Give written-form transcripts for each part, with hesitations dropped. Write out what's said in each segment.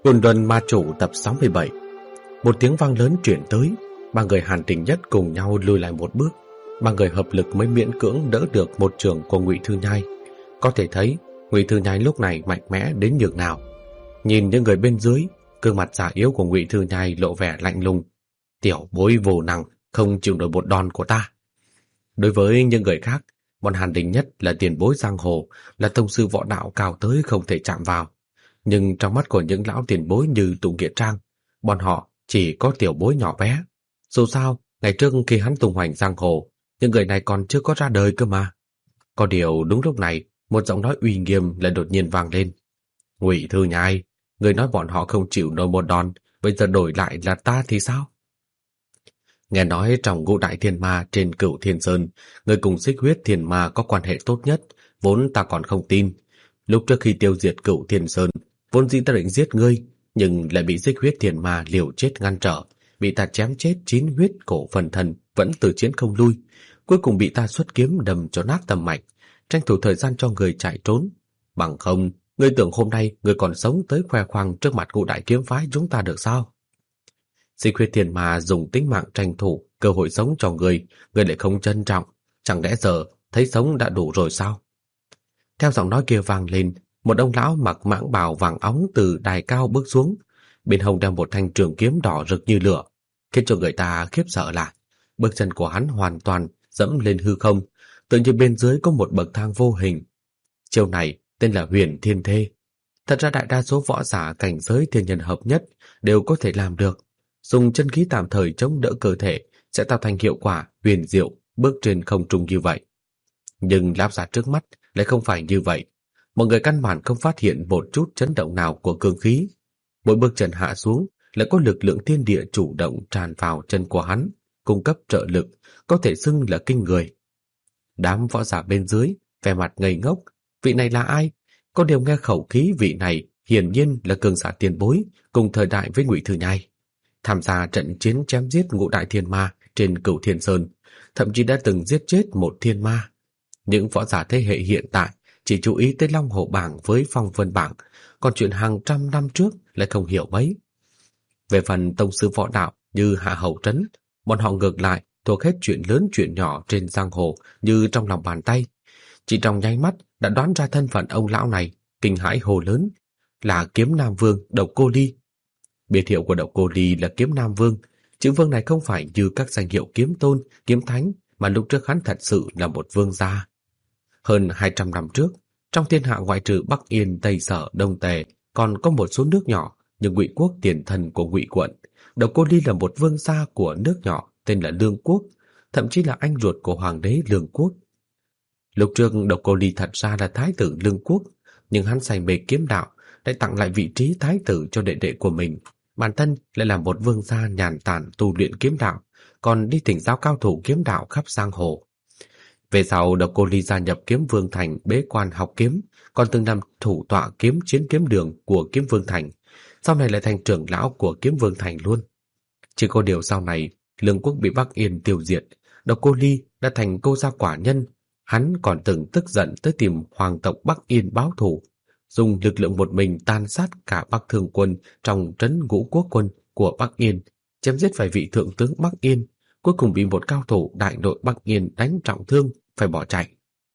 Côn Luân Ma Chủ tập 67. Một tiếng vang lớn chuyển tới, ba người Hàn Tình Nhất cùng nhau lùi lại một bước. Ba người hợp lực mới miễn cưỡng đỡ được một chưởng của Ngụy Thư Nhai. Có thể thấy Ngụy Thư Nhai lúc này mạnh mẽ đến nhường nào. Nhìn những người bên dưới, gương mặt già yếu của Ngụy Thư Nhai lộ vẻ lạnh lùng. Tiểu bối vô năng, không chịu nổi một đòn của ta. Đối với những người khác, bọn Hàn Tình Nhất là tiền bối giang hồ, là tông sư võ đạo cao tới không thể chạm vào. Nhưng trong mắt của những lão tiền bối như Tùng Nghĩa Trang, bọn họ chỉ có tiểu bối nhỏ bé. Dù sao, ngày trước khi hắn tung hoành giang hồ, những người này còn chưa có ra đời cơ mà. Có điều đúng lúc này, một giọng nói uy nghiêm lại đột nhiên vang lên. Ngụy Thư Nhai, người nói bọn họ không chịu nổi một đòn, bây giờ đổi lại là ta thì sao? Nghe nói trong Ngũ Đại Thiên Ma trên Cửu Thiên Sơn, người cùng Xích Huyết Thiên Ma có quan hệ tốt nhất, vốn ta còn không tin. Lúc trước khi tiêu diệt Cửu Thiên Sơn, vốn dĩ ta định giết ngươi, nhưng lại bị Xích Huyết Thiên Ma liều chết ngăn trở, bị ta chém chết 9 huyết cổ phần thân, vẫn từ chiến không lui, cuối cùng bị ta xuất kiếm đâm cho nát tâm mạch, tranh thủ thời gian cho người chạy trốn. Bằng không, ngươi tưởng hôm nay ngươi còn sống tới khoe khoang trước mặt Ngũ Đại Kiếm Phái chúng ta được sao? Xích Huyết Thiên Ma dùng tính mạng tranh thủ cơ hội sống cho ngươi lại không trân trọng, chẳng lẽ giờ thấy sống đã đủ rồi sao? Theo giọng nói kia vang lên, một ông lão mặc mãng bào vàng óng từ đài cao bước xuống, bên hông đeo một thanh trường kiếm đỏ rực như lửa, khiến cho người ta khiếp sợ là bước chân của hắn hoàn toàn dẫm lên hư không, tự như bên dưới có một bậc thang vô hình. Chiêu này tên là Huyền Thiên Thê. Thật ra đại đa số võ giả cảnh giới thiên nhân hợp nhất đều có thể làm được, dùng chân khí tạm thời chống đỡ cơ thể sẽ tạo thành hiệu quả huyền diệu bước trên không trung như vậy. Nhưng lão già trước mắt lại không phải như vậy. Mọi người căn bản không phát hiện một chút chấn động nào của cương khí. Mỗi bước chân hạ xuống lại có lực lượng thiên địa chủ động tràn vào chân của hắn, cung cấp trợ lực, có thể xưng là kinh người. Đám võ giả bên dưới vẻ mặt ngây ngốc, vị này là ai? Có điều nghe khẩu khí vị này hiển nhiên là cường giả tiền bối cùng thời đại với Ngụy Thư Nhai, tham gia trận chiến chém giết Ngũ Đại Thiên Ma trên Cửu Thiên Sơn, thậm chí đã từng giết chết một thiên ma. Những võ giả thế hệ hiện tại chỉ chú ý tới Long Hổ Bảng với Phong Vân Bảng, còn chuyện hàng trăm năm trước lại không hiểu mấy. Về phần tông sư võ đạo như Hạ Hầu Trấn, bọn họ ngược lại thuộc hết chuyện lớn chuyện nhỏ trên giang hồ như trong lòng bàn tay. Chỉ trong nháy mắt đã đoán ra thân phận ông lão này, kinh hãi hô lớn, là Kiếm Nam Vương Độc Cô Ly. Biệt hiệu của Độc Cô Ly là Kiếm Nam Vương. Chữ vương này không phải như các danh hiệu kiếm tôn, kiếm thánh, mà lúc trước hắn thật sự là một vương gia. Hơn 200 năm trước, trong thiên hạ ngoại trừ Bắc Yên, Tây Sở, Đông Tề, còn có một số nước nhỏ như Ngụy Quốc tiền thân của Ngụy quận. Độc Cô Ly là một vương gia của nước nhỏ tên là Lương Quốc, thậm chí là anh ruột của hoàng đế Lương Quốc. Lúc trước Độc Cô Ly thật ra là thái tử Lương Quốc, nhưng hắn say mê kiếm đạo, lại tặng lại vị trí thái tử cho đệ đệ của mình. Bản thân lại là một vương gia nhàn tản tu luyện kiếm đạo, còn đi thỉnh giáo cao thủ kiếm đạo khắp giang hồ. Về sau, Độc Cô Ly gia nhập Kiếm Vương Thành bế quan học kiếm, còn từng làm thủ tọa kiếm chiến kiếm đường của Kiếm Vương Thành, sau này lại thành trưởng lão của Kiếm Vương Thành luôn. Chỉ có điều sau này, Lương Quốc bị Bắc Yên tiêu diệt, Độc Cô Ly đã thành cô gia quả nhân. Hắn còn từng tức giận tới tìm hoàng tộc Bắc Yên báo thù, dùng lực lượng một mình tàn sát cả Bắc Thương quân trong trấn Ngũ Quốc quân của Bắc Yên, chém giết vài vị thượng tướng Bắc Yên, cuối cùng bị một cao thủ đại đội Bắc Yên đánh trọng thương, phải bỏ chạy.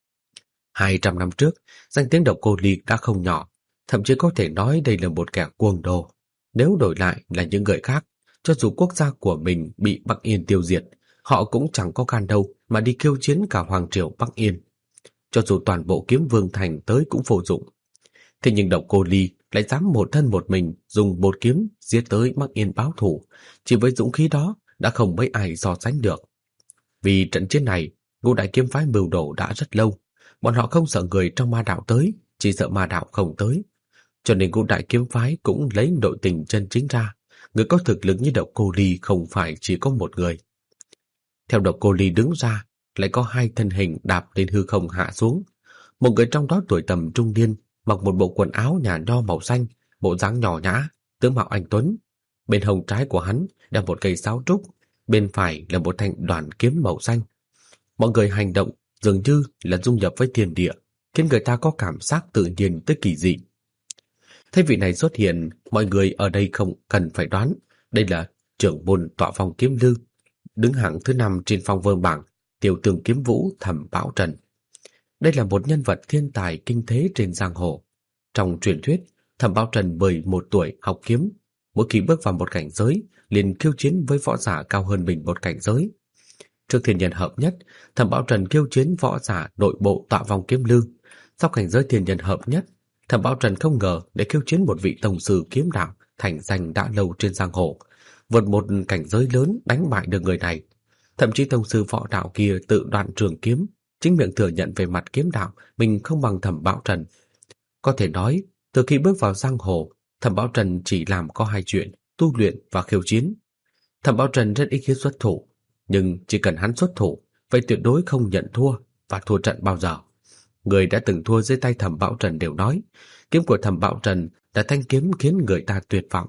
200 năm trước, danh tiếng Độc Cô Ly đã không nhỏ, thậm chí có thể nói đây là một kẻ cuồng đồ. Nếu đổi lại là những người khác, cho dù quốc gia của mình bị Bắc Yên tiêu diệt, họ cũng chẳng có gan đâu mà đi khiêu chiến cả hoàng triều Bắc Yên. Cho dù toàn bộ Kiếm Vương Thành tới cũng vô dụng. Thế nhưng Độc Cô Ly lại dám một thân một mình dùng một kiếm giết tới Bắc Yên báo thù, chỉ với dũng khí đó đã không mấy ai so sánh được. Vì trận chiến này, Ngũ Đại Kiếm Phái mưu đồ đã rất lâu, bọn họ không sợ người trong ma đạo tới, chỉ sợ ma đạo không tới. Cho nên Ngũ Đại Kiếm Phái cũng lấy nội tình chân chính ra, người có thực lực như Độc Cô Ly không phải chỉ có một người. Theo Độc Cô Ly đứng ra, lại có hai thân hình đạp lên hư không hạ xuống. Một người trong đó tuổi tầm trung niên, mặc một bộ quần áo nhà nho màu xanh, bộ dáng nhỏ nhã, tướng mạo anh tuấn. Bên hông trái của hắn đeo một cây sáo trúc, bên phải là một thanh đoàn kiếm màu xanh. Mọi người hành động dường như là dung nhập với thiên địa, khiến người ta có cảm giác tự nhiên tới kỳ dị. Thấy vị này xuất hiện, mọi người ở đây không cần phải đoán, đây là trưởng môn Tọa Phong Kiếm Lư, đứng hạng thứ 5 trên phong vân bảng, tiểu tướng kiếm vũ Thẩm Bảo Trần. Đây là một nhân vật thiên tài kinh thế trên giang hồ. Trong truyền thuyết, Thẩm Bảo Trần 11 tuổi học kiếm, mỗi khi bước vào một cảnh giới, liền khiêu chiến với võ giả cao hơn mình một cảnh giới. Trước thiên nhân hợp nhất, Thẩm Bảo Trần khiêu chiến võ giả nội bộ Tọa Phong Kiếm Lư. Sau cảnh giới thiên nhân hợp nhất, Thẩm Bảo Trần không ngờ để khiêu chiến một vị tông sư kiếm đạo thành danh đã lâu trên giang hồ, vượt một cảnh giới lớn đánh bại được người này. Thậm chí tông sư võ đạo kia tự đoạn trường kiếm, chính miệng thừa nhận về mặt kiếm đạo mình không bằng Thẩm Bảo Trần. Có thể nói, từ khi bước vào giang hồ, Thẩm Bảo Trần chỉ làm có hai chuyện: tu luyện và khiêu chiến. Thẩm Bảo Trần rất ít khi xuất thủ, nhưng chỉ cần hắn xuất thủ, vậy tuyệt đối không nhận thua và thua trận bao giờ. Người đã từng thua dưới tay Thẩm Bảo Trần đều nói, kiếm của Thẩm Bảo Trần là thanh kiếm khiến người ta tuyệt vọng.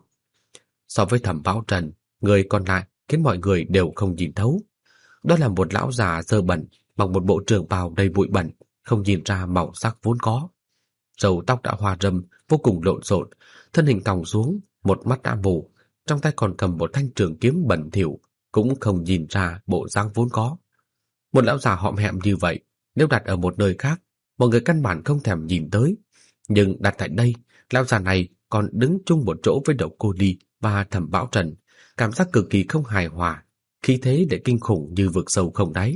So với Thẩm Bảo Trần, người còn lại khiến mọi người đều không nhìn thấu. Đó là một lão già dơ bẩn, mặc một bộ trường bào đầy bụi bẩn, không nhìn ra màu sắc vốn có. Râu tóc đã hoa râm, vô cùng lộn xộn, thân hình còng xuống, một mắt đã mù, trong tay còn cầm một thanh trường kiếm bẩn thỉu, cũng không nhìn ra bộ dáng vốn có. Một lão già hõm hẹm như vậy, nếu đặt ở một nơi khác, mọi người căn bản không thèm nhìn tới. Nhưng đặt tại đây, lão già này còn đứng chung một chỗ với Độc Cô Ly và Thẩm Bảo Trần, cảm giác cực kỳ không hài hòa, khí thế để kinh khủng như vực sâu không đáy.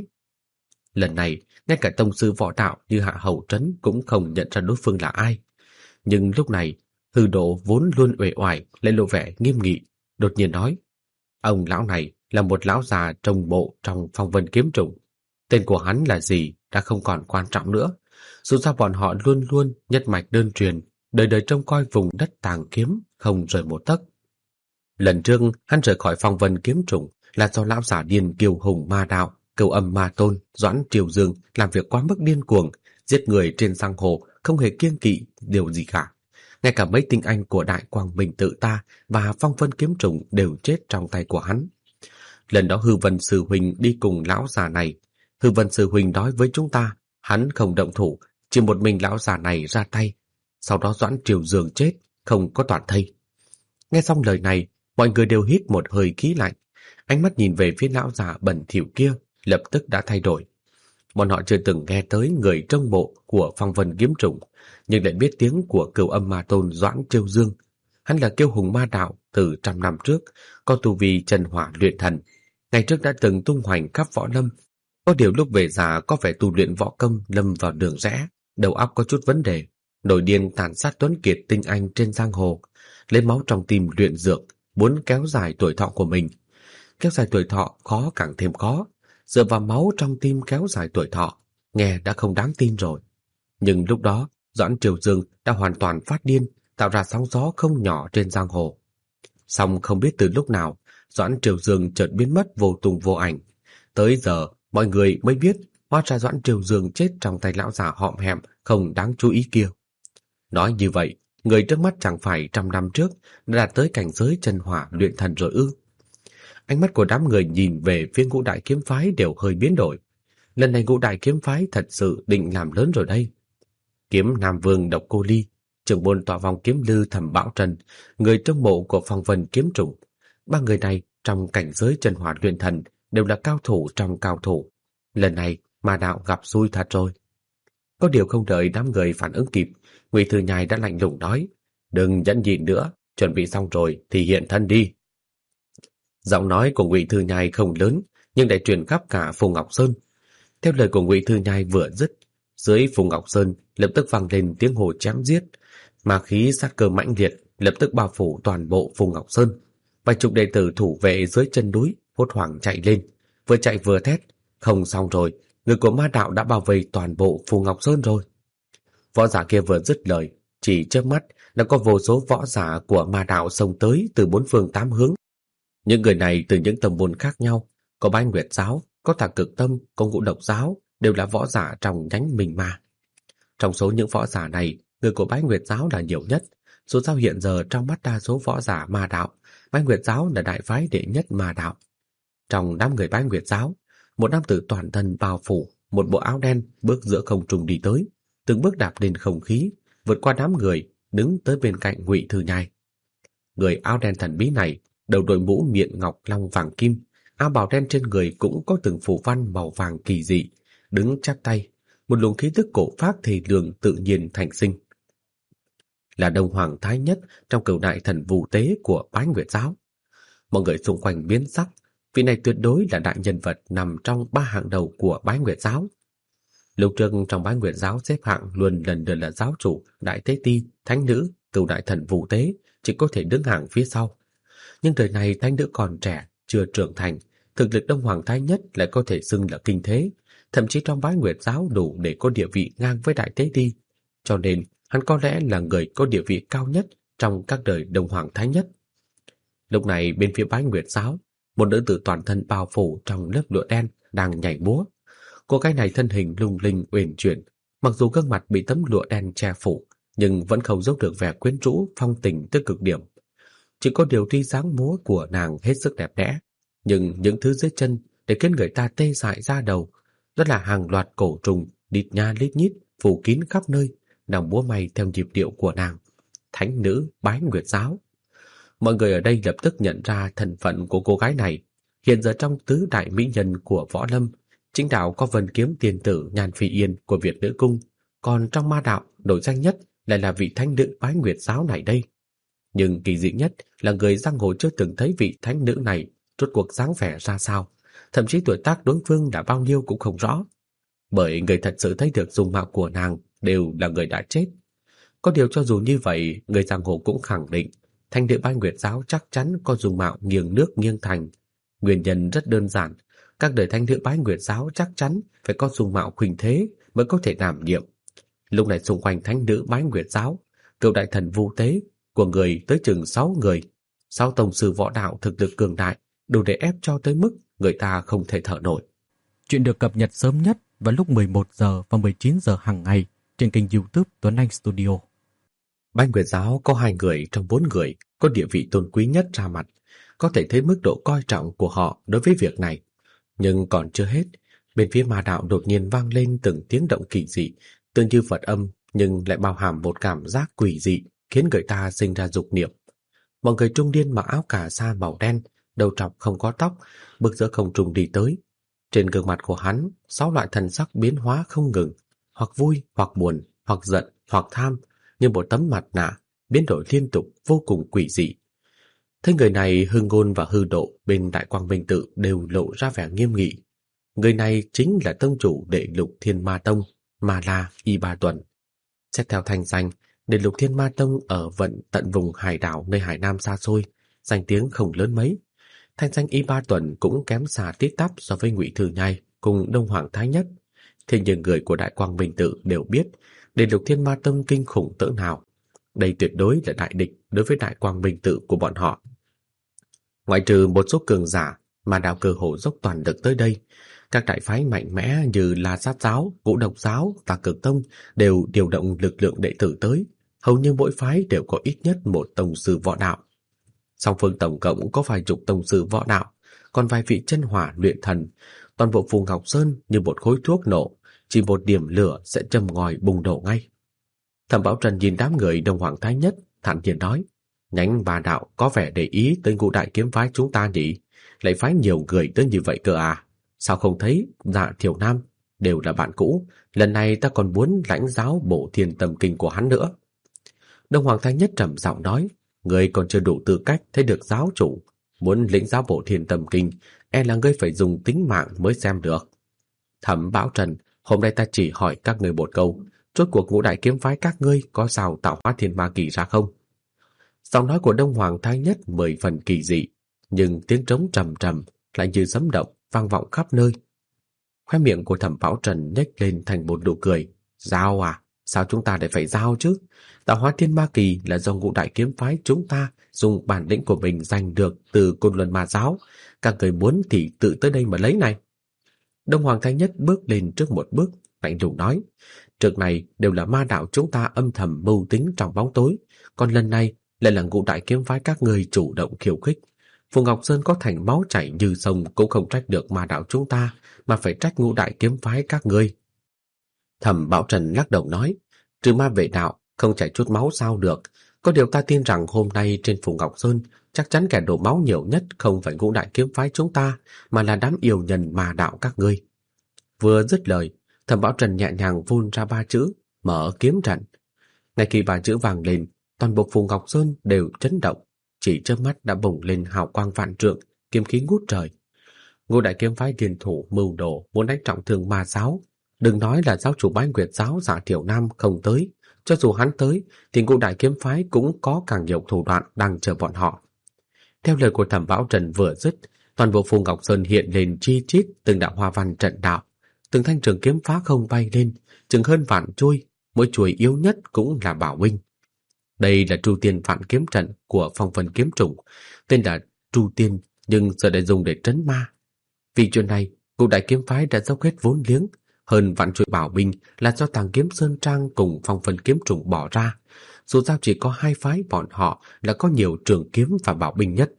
Lần này, ngay cả tông sư võ đạo như Hạ Hầu Trấn cũng không nhận ra đối phương là ai. Nhưng lúc này, Hư Độ vốn luôn uể oải lại lộ vẻ nghiêm nghị, đột nhiên nói: ông lão này là một lão già trông bộ trong phong vân kiếm trùng. Tên của hắn là gì đã không còn quan trọng nữa. Dù sao bọn họ luôn luôn nhất mạch đơn truyền, đời đời trông coi vùng đất tàng kiếm, không rời một tấc. Lần trước hắn rời khỏi phong vân kiếm trùng là do lão giả điên kiêu hùng ma đạo, Cửu Âm Ma Tôn, Doãn Triều Dương làm việc quá mức điên cuồng, giết người trên giang hồ không hề kiêng kỵ điều gì cả. Ngay cả mấy tinh anh của Đại Quang Minh Tự Ta và phong vân kiếm trùng đều chết trong tay của hắn. Lần đó Hư Vân Sư Huynh đi cùng lão già này. Hư Vân Sư Huynh nói với chúng ta, hắn không động thủ, chỉ một mình lão già này ra tay. Sau đó Doãn Triều Dương chết, không có toàn thây. Nghe xong lời này, mọi người đều hít một hơi khí lạnh. Ánh mắt nhìn về phía lão già bẩn thỉu kia, lập tức đã thay đổi. Bọn họ chưa từng nghe tới người trong bộ của phong vân kiếm trùng, nhưng lại biết tiếng của Cửu Âm Ma Tôn Doãn Triều Dương. Hắn là kiêu hùng ma đạo từ trăm năm trước, có tu vi chân hỏa luyện thần. Ngày trước đã từng tung hoành khắp võ lâm. Có điều lúc về già có vẻ tu luyện võ công lâm vào đường rẽ, đầu óc có chút vấn đề, nổi điên tàn sát tuấn kiệt tinh anh trên giang hồ, lấy máu trong tim luyện dược, muốn kéo dài tuổi thọ của mình. Kéo dài tuổi thọ khó càng thêm khó, dựa vào máu trong tim kéo dài tuổi thọ, nghe đã không đáng tin rồi. Nhưng lúc đó, Doãn Triều Dương đã hoàn toàn phát điên, tạo ra sóng gió không nhỏ trên giang hồ. Song không biết từ lúc nào, Doãn Triều Dương chợt biến mất vô tung vô ảnh. Tới giờ, mọi người mới biết, hóa ra Doãn Triều Dương chết trong tay lão già hõm hẹm không đáng chú ý kia. Nói như vậy, người trước mắt chẳng phải trăm năm trước đã đạt tới cảnh giới chân hỏa luyện thần rồi ư? Ánh mắt của đám người nhìn về phía Ngũ Đại Kiếm Phái đều hơi biến đổi. Lần này Ngũ Đại Kiếm Phái thật sự định làm lớn rồi đây. Kiếm Nam Vương Độc Cô Ly, trưởng môn Tọa Phong Kiếm Lư Thẩm Bảo Trần, người trong mộ của phong vân kiếm trùng. Ba người này trong cảnh giới chân hỏa luyện thần đều là cao thủ trong cao thủ. Lần này ma đạo gặp xui thật rồi. Có điều không đợi đám người phản ứng kịp, Ngụy Thư Nhai đã lạnh lùng nói: đừng nhẫn nhịn nữa, chuẩn bị xong rồi thì hiện thân đi. Giọng nói của Ngụy Thư Nhai không lớn, nhưng lại truyền khắp cả Phù Ngọc Sơn. Theo lời của Ngụy Thư Nhai vừa dứt, dưới Phù Ngọc Sơn lập tức vang lên tiếng hò chém giết, ma khí sát cơ mãnh liệt lập tức bao phủ toàn bộ Phù Ngọc Sơn. Vài chục đệ tử thủ vệ dưới chân núi hốt hoảng chạy lên, vừa chạy vừa thét: không xong rồi, người của ma đạo đã bao vây toàn bộ Phù Ngọc Sơn rồi. Võ giả kia vừa dứt lời, chỉ chớp mắt đã có vô số võ giả của ma đạo xông tới từ bốn phương tám hướng. Những người này từ những tông môn khác nhau, có Bái Nguyệt giáo, có Tà Cực Tâm, có Ngũ Độc giáo, đều là võ giả trong nhánh Minh Ma. Trong số những võ giả này, người của Bái Nguyệt giáo là nhiều nhất. Dù sao hiện giờ trong mắt đa số võ giả ma đạo, Bái Nguyệt giáo là đại phái đệ nhất ma đạo. Trong đám người Bái Nguyệt giáo, một nam tử toàn thân bao phủ, một bộ áo đen bước giữa không trung đi tới, từng bước đạp lên không khí, vượt qua đám người, đứng tới bên cạnh Ngụy Thư Nhai. Người áo đen thần bí này đầu đội mũ miệng ngọc long vàng kim, áo bào đen trên người cũng có từng phù văn màu vàng kỳ dị, đứng chắp tay, một luồng khí tức cổ phác thề lường tự nhiên thành sinh. Là Đông Hoàng Thái Nhất trong Cửu Đại Thần Vũ Tế của Bái Nguyệt Giáo. Mọi người xung quanh biến sắc, vị này tuyệt đối là đại nhân vật nằm trong 3 hạng đầu của Bái Nguyệt Giáo. Lúc trước trong Bái Nguyệt Giáo xếp hạng luôn lần lượt là giáo chủ, đại tế ti, thánh nữ, Cửu Đại Thần Vũ Tế, chỉ có thể đứng hàng phía sau. Nhưng đời này thánh nữ còn trẻ, chưa trưởng thành, thực lực Đông Hoàng Thái Nhất lại có thể xưng là kinh thế, thậm chí trong Bái Nguyệt Giáo đủ để có địa vị ngang với đại tế ti, cho nên hắn có lẽ là người có địa vị cao nhất trong các đời Đông Hoàng Thái Nhất. Lúc này bên phía Bái Nguyệt Giáo, một nữ tử toàn thân bao phủ trong lớp lụa đen đang nhảy múa. Cô gái này thân hình lung linh uyển chuyển, mặc dù gương mặt bị tấm lụa đen che phủ, nhưng vẫn không giấu được vẻ quyến rũ phong tình tới cực điểm. Chỉ có điều tuy dáng múa của nàng hết sức đẹp đẽ, nhưng những thứ dưới chân để khiến người ta tê dại da đầu, rất là hàng loạt cổ trùng lít nha lít nhít phủ kín khắp nơi, đang múa may theo nhịp điệu của nàng, thánh nữ Bái Nguyệt Giáo. Mọi người ở đây lập tức nhận ra thân phận của cô gái này. Hiện giờ trong tứ đại mỹ nhân của võ lâm, chính đạo có Vân Kiếm Tiên Tử Nhan Phi Yên của Việt Nữ Cung, còn trong ma đạo nổi danh nhất lại là vị thánh nữ Bái Nguyệt Giáo này đây. Nhưng kỳ dị nhất là người giang hồ chưa từng thấy vị thánh nữ này rốt cuộc dáng vẻ ra sao, thậm chí tuổi tác đối phương đã bao nhiêu cũng không rõ, bởi người thật sự thấy được dung mạo của nàng đều là người đã chết. Có điều cho dù như vậy, người giang hồ cũng khẳng định thánh nữ Bái Nguyệt Giáo chắc chắn có dung mạo nghiêng nước nghiêng thành. Nguyên nhân rất đơn giản, các đời thánh nữ Bái Nguyệt Giáo chắc chắn phải có dung mạo khuynh thế mới có thể đảm nhiệm. Lúc này xung quanh thánh nữ Bái Nguyệt Giáo, Cửu Đại Thần Vũ Tế của người tới chừng 6 người, 6 tông sư võ đạo thực lực cường đại, đủ để ép cho tới mức người ta không thể thở nổi. Chuyện được cập nhật sớm nhất vào lúc 11 giờ và 19 giờ hàng ngày trên kênh YouTube Tuấn Anh Studio. Bái Nguyệt Giáo có 2 người trong 4 người có địa vị tôn quý nhất ra mặt, có thể thấy mức độ coi trọng của họ đối với việc này. Nhưng còn chưa hết, bên phía ma đạo đột nhiên vang lên từng tiếng động kỳ dị, tương như Phật âm nhưng lại bao hàm một cảm giác quỷ dị, khiến người ta sinh ra dục niệm. Một người trung niên mặc áo cà sa màu đen, đầu trọc không có tóc, bước giữa không trung đi tới. Trên gương mặt của hắn, 6 loại thần sắc biến hóa không ngừng, hoặc vui, hoặc buồn, hoặc giận, hoặc tham, như một tấm mặt nạ, biến đổi liên tục vô cùng quỷ dị. Thấy người này, hư ngôn và hư độ bên Đại Quang Minh Tự đều lộ ra vẻ nghiêm nghị. Người này chính là tông chủ Đệ Lục Thiên Ma Tông, Ma La Y Ba Tuần. Xét theo thành danh, Đệ Lục Thiên Ma Tông ở tận vùng hải đảo nơi Hải Nam xa xôi, danh tiếng không lớn mấy. Thanh danh Y Ba Tuần cũng kém xa tít tắp so với Ngụy Thư Nhai cùng Đông Hoàng Thái Nhất. Thế nhưng người của Đại Quang Minh Tự đều biết Đệ Lục Thiên Ma Tông kinh khủng cỡ nào. Đây tuyệt đối là đại địch đối với Đại Quang Minh Tự của bọn họ. Ngoại trừ một số cường giả mà đạo cơ hồ dốc toàn lực tới đây, các đại phái mạnh mẽ như La Sát Giáo, Ngũ Độc Giáo, Tà Cực Tông đều điều động lực lượng đệ tử tới. Hầu như mỗi phái đều có ít nhất một tông sư võ đạo. Song phương tổng cộng có vài chục tông sư võ đạo, còn vài vị chân hỏa luyện thần. Toàn bộ Phù Ngọc Sơn như một khối thuốc nổ, chỉ một điểm lửa sẽ châm ngòi bùng nổ ngay. Thẩm Bảo Trần nhìn đám người Đông Hoàng Thái Nhất, thản nhiên nói: nhánh bà đạo có vẻ để ý tới Ngũ Đại Kiếm phái chúng ta nhỉ, lại phái nhiều người tới như vậy cơ à? Sao không thấy Dạ Thiểu Nam, đều là bạn cũ, lần này ta còn muốn lãnh giáo Bổ Thiên Tâm Kinh của hắn nữa. Đông Hoàng Thái Nhất trầm giọng nói: ngươi còn chưa đủ tư cách thấy được giáo chủ, muốn lĩnh giáo Bổ Thiên Tâm Kinh, e là ngươi phải dùng tính mạng mới xem được. Thẩm Bảo Trần, hôm nay ta chỉ hỏi các ngươi một câu, rốt cuộc Ngũ Đại Kiếm phái các ngươi có sao tạo hóa thiên ma kỳ ra không? Giọng nói của Đông Hoàng Thái Nhất 10 phần kỳ dị, nhưng tiếng trống trầm trầm lại như sấm động vang vọng khắp nơi. Khóe miệng của Thẩm Bảo Trần nhếch lên thành một nụ cười. Giao à? Sao chúng ta lại phải giao chứ? Tạo hóa thiên ma kỳ là do Ngũ Đại Kiếm phái chúng ta dùng bản lĩnh của mình giành được từ Côn Luân Ma Giáo. Các người muốn thì tự tới đây mà lấy này. Đông Hoàng Thái Nhất bước lên trước một bước, lạnh lùng nói: trước này đều là ma đạo chúng ta âm thầm mưu tính trong bóng tối, còn lần này lại là Ngũ Đại Kiếm phái các người chủ động khiêu khích. Phù Ngọc Sơn có thành máu chảy như sông cũng không trách được ma đạo chúng ta, mà phải trách Ngũ Đại Kiếm phái các ngươi. Thẩm Bảo Trần lắc đầu nói: trừ ma vệ đạo, Không chảy chút máu sao được. Có điều ta tin rằng hôm nay trên Phủ Ngọc Sơn chắc chắn kẻ đổ máu nhiều nhất không phải ngũ đại kiếm phái chúng ta, mà là đám yêu nhân ma đạo các ngươi. Vừa dứt lời, Thẩm Bảo Trần nhẹ nhàng vun ra 3 chữ: mở kiếm trận. Ngay khi 3 chữ vang lên, toàn bộ Phủ Ngọc Sơn đều chấn động, chỉ chớp mắt đã bùng lên hào quang vạn trượng, kiếm khí ngút trời. Ngũ đại kiếm phái liên thủ mưu đồ muốn đánh trọng thương ma giáo. Đừng nói là giáo chủ Bái Nguyệt giáo Dạ Thiểu Nam không tới, cho dù hắn tới thì ngũ đại kiếm phái cũng có càng nhiều thủ đoạn đang chờ bọn họ. Theo lời của Thẩm Bảo Trần vừa dứt, toàn bộ Phủ Ngọc Sơn hiện lên chi chít từng đạo hoa văn trận đạo, từng thanh trường kiếm phá không bay lên, chừng hơn vạn chuôi, mỗi chuôi yếu nhất cũng là bảo binh. Đây là Tru Tiên Vạn Kiếm Trận của Phong Vân Kiếm Trùng, tên là Tru Tiên nhưng giờ đã dùng để trấn ma. Vì chuyện này, ngũ đại kiếm phái đã dốc hết vốn liếng, hơn vạn chuôi bảo binh là do Tàng Kiếm Sơn Trang cùng Phong Vân Kiếm Trùng bỏ ra. Dù sao chỉ có hai phái bọn họ là có nhiều trường kiếm và bảo binh nhất.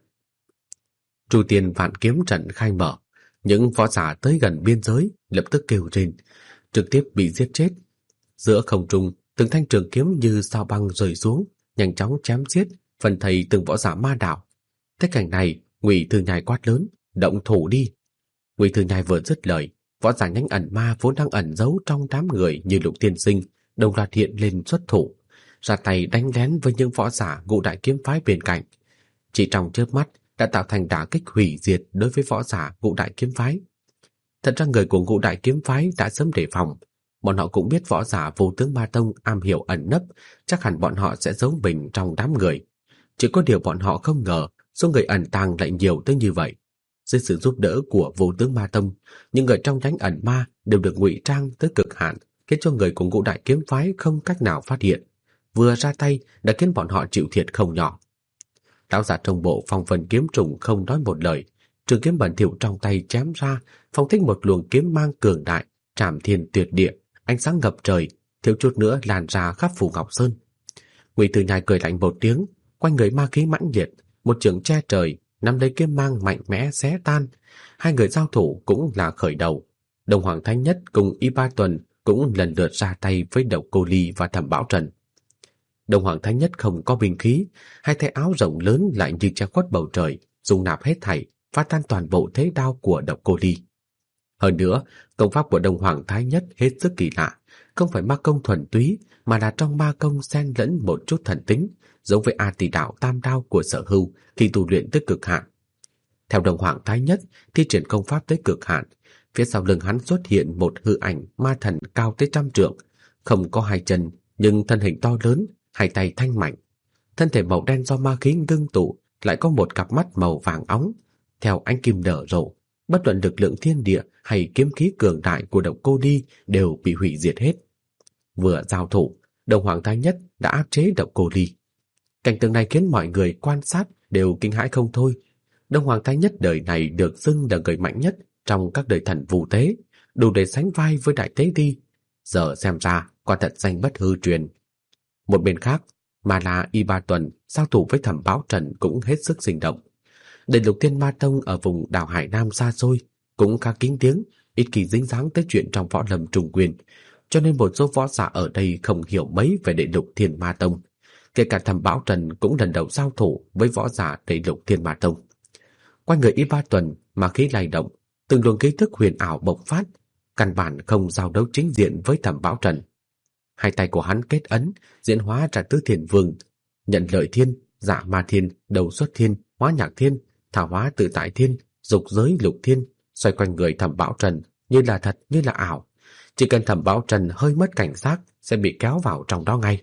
Tru Tiên Vạn Kiếm Trận khai mở, những võ giả tới gần biên giới lập tức kêu rên, trực tiếp bị giết chết. Giữa không trung, từng thanh trường kiếm như sao băng rơi xuống, nhanh chóng chém giết, phần thây từng võ giả ma đạo. Thế cảnh này, Ngụy Thư Nhai quát lớn: động thủ đi! Ngụy Thư Nhai vừa dứt lời, võ giả Nhánh Ẩn Ma vốn đang ẩn giấu trong đám người như Lục Tiên Sinh đồng loạt hiện lên xuất thủ, ra tay đánh lén với những võ giả ngũ đại kiếm phái bên cạnh. Chỉ trong chớp mắt đã tạo thành đả kích hủy diệt đối với võ giả ngũ đại kiếm phái. Thật ra người của ngũ đại kiếm phái đã sớm đề phòng, bọn họ cũng biết võ giả Vô Tướng Ma Tông am hiểu ẩn nấp, chắc hẳn bọn họ sẽ giấu mình trong đám người. Chỉ có điều bọn họ không ngờ số người ẩn tàng lại nhiều tới như vậy. Dưới sự giúp đỡ của Vô Tướng Ma Tông, những người trong Nhánh Ẩn Ma đều được ngụy trang tới cực hạn, khiến cho người của ngũ đại kiếm phái không cách nào phát hiện. Vừa ra tay đã khiến bọn họ chịu thiệt không nhỏ. Lão giả trong bộ Phong Vân Kiếm Trùng không nói một lời, trường kiếm bẩn thỉu trong tay chém ra, phóng thích một luồng kiếm mang cường đại, trảm thiên tuyệt địa, ánh sáng ngập trời, thiếu chút nữa lan ra khắp Phủ Ngọc Sơn. Ngụy Thư Nhai cười lạnh một tiếng, quanh người ma khí mãnh liệt, một chưởng che trời, nắm lấy kiếm mang mạnh mẽ xé tan. Hai người giao thủ cũng là khởi đầu. Đông Hoàng Thái Nhất cùng Y Ba Tuần cũng lần lượt ra tay với Độc Cô Ly và Thẩm Bảo Trần. Đông Hoàng Thái Nhất không có binh khí, hai tay áo rộng lớn lại như che khuất bầu trời, dung nạp hết thảy, phá tan toàn bộ thế đao của Độc Cô Ly. Hơn nữa, công pháp của Đông Hoàng Thái Nhất hết sức kỳ lạ, không phải ma công thuần túy, mà là trong ma công xen lẫn một chút thần tính, giống với A Tỳ Đạo Tam Đao của Sở Hưu khi tu luyện tới cực hạn. Theo Đông Hoàng Thái Nhất thi triển công pháp tới cực hạn, phía sau lưng hắn xuất hiện một hư ảnh ma thần cao tới 100 trượng, không có hai chân nhưng thân hình to lớn, hai tay thanh mạnh. Thân thể màu đen do ma khí ngưng tụ lại có một cặp mắt màu vàng óng, theo ánh kim nở rộ, bất luận lực lượng thiên địa hay kiếm khí cường đại của Độc Cô Ly đều bị hủy diệt hết. Vừa giao thủ, Đông Hoàng Thái Nhất đã áp chế Độc Cô Ly. Cảnh tượng này khiến mọi người quan sát đều kinh hãi không thôi. Đông Hoàng Thái Nhất đời này được xưng là người mạnh nhất trong các đời thần vũ tế, đủ để sánh vai với Đại Tế Ti. Giờ xem ra quả thật danh bất hư truyền. Một bên khác, mà là Y Ba Tuần giao thủ với Thẩm Bảo Trần cũng hết sức sinh động. Đại Lục Thiên Ma Tông ở vùng đảo Hải Nam xa xôi cũng khá kín tiếng, ít khi dính dáng tới chuyện trong võ lâm trùng quyền, cho nên một số võ giả ở đây không hiểu mấy về Đại Lục Thiên Ma Tông. Kể cả Thẩm Bảo Trần cũng lần đầu giao thủ với võ giả Đại Lục Thiên Ma Tông. Quanh người Y Ba Tuần mà khí lay động, từng luồng ký thức huyền ảo bộc phát, căn bản không giao đấu chính diện với Thẩm Bảo Trần. Hai tay của hắn kết ấn, diễn hóa ra Tứ Thiền Vương, Nhận Lợi Thiên, Dạ Ma Thiên, Đầu Xuất Thiên, Hóa Nhạc Thiên, Thảo Hóa Tự Tại Thiên, Dục Giới Lục Thiên, xoay quanh người Thẩm Bảo Trần như là thật như là ảo. Chỉ cần Thẩm Bảo Trần hơi mất cảnh giác sẽ bị kéo vào trong đó ngay.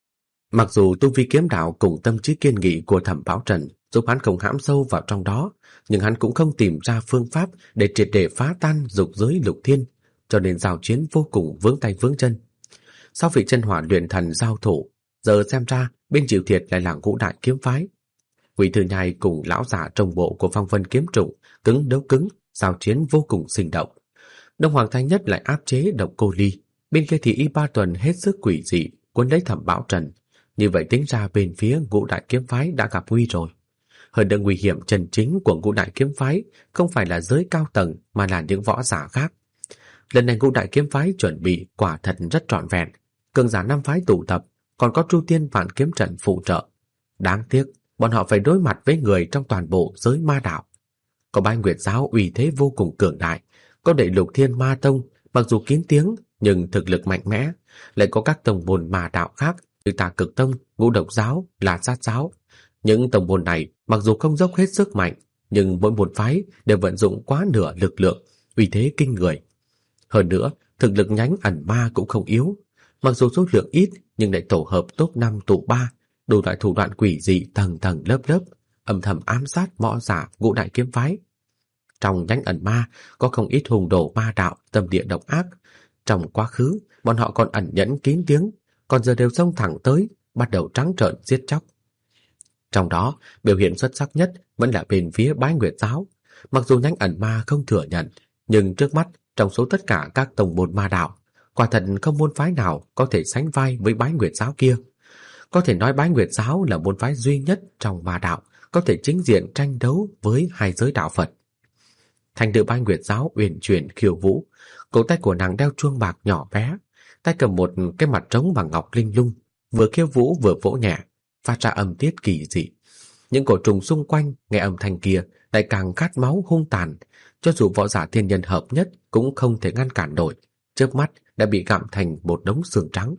Mặc dù tu vi kiếm đạo cùng tâm trí kiên nghị của Thẩm Bảo Trần giúp hắn không hãm sâu vào trong đó, nhưng hắn cũng không tìm ra phương pháp để triệt để phá tan Dục Giới Lục Thiên, cho nên giao chiến vô cùng vướng tay vướng chân. Sau vị chân hỏa luyện thần giao thủ, giờ xem ra bên chịu thiệt lại là ngũ đại kiếm phái. Ngụy Thư Nhai cùng lão giả trong bộ của Phong Vân Kiếm Trùng cứng đấu cứng, giao chiến vô cùng sinh động. Đông Hoàng Thái Nhất lại áp chế Độc Cô Ly, bên kia thì Y Ba Tuần hết sức quỷ dị cuốn lấy Thẩm Bảo Trần. Như vậy tính ra bên phía ngũ đại kiếm phái đã gặp nguy rồi. Hơn nữa nguy hiểm chân chính của ngũ đại kiếm phái không phải là giới cao tầng mà là những võ giả khác. Lần này ngũ đại kiếm phái chuẩn bị quả thật rất trọn vẹn, cường giả năm phái tụ tập, còn có Tru Tiên Vạn Kiếm Trận phụ trợ. Đáng tiếc, bọn họ phải đối mặt với người trong toàn bộ giới ma đạo. Có Bái Nguyệt giáo uy thế vô cùng cường đại, có Đệ Lục Thiên Ma Tông, mặc dù kín tiếng nhưng thực lực mạnh mẽ, lại có các tông môn ma đạo khác như Tà Cực Tông, Ngũ Độc giáo, La Sát giáo. Những tông môn này mặc dù không dốc hết sức mạnh, nhưng mỗi môn phái đều vận dụng quá nửa lực lượng, uy thế kinh người. Hơn nữa, thực lực nhánh ẩn ma cũng không yếu, mặc dù số lượng ít nhưng lại tổ hợp top 5 tụ 3, đủ loại thủ đoạn quỷ dị tầng tầng lớp lớp, âm thầm ám sát võ giả Ngũ Đại kiếm phái. Trong nhánh ẩn ma có không ít hùng đồ ma đạo tâm địa độc ác. Trong quá khứ, bọn họ còn ẩn nhẫn kín tiếng, còn giờ đều xông thẳng tới, bắt đầu trắng trợn giết chóc. Trong đó, biểu hiện xuất sắc nhất vẫn là bên phía Bái Nguyệt giáo. Mặc dù nhánh ẩn ma không thừa nhận, nhưng trước mắt, trong số tất cả các tông môn ma đạo, quả thật không môn phái nào có thể sánh vai với Bái Nguyệt giáo kia. Có thể nói Bái Nguyệt giáo là môn phái duy nhất trong ma đạo có thể chính diện tranh đấu với hai giới đạo Phật. Thành nữ Bái Nguyệt giáo uyển chuyển khiêu vũ, cổ tay của nàng đeo chuông bạc nhỏ bé, tay cầm một cái mặt trống bằng ngọc linh lung, vừa khiêu vũ vừa vỗ nhẹ, phát ra âm tiết kỳ dị. Những cổ trùng xung quanh nghe âm thanh kia lại càng khát máu hung tàn, cho dù võ giả thiên nhân hợp nhất cũng không thể ngăn cản nổi, chớp mắt đã bị gặm thành một đống xương trắng.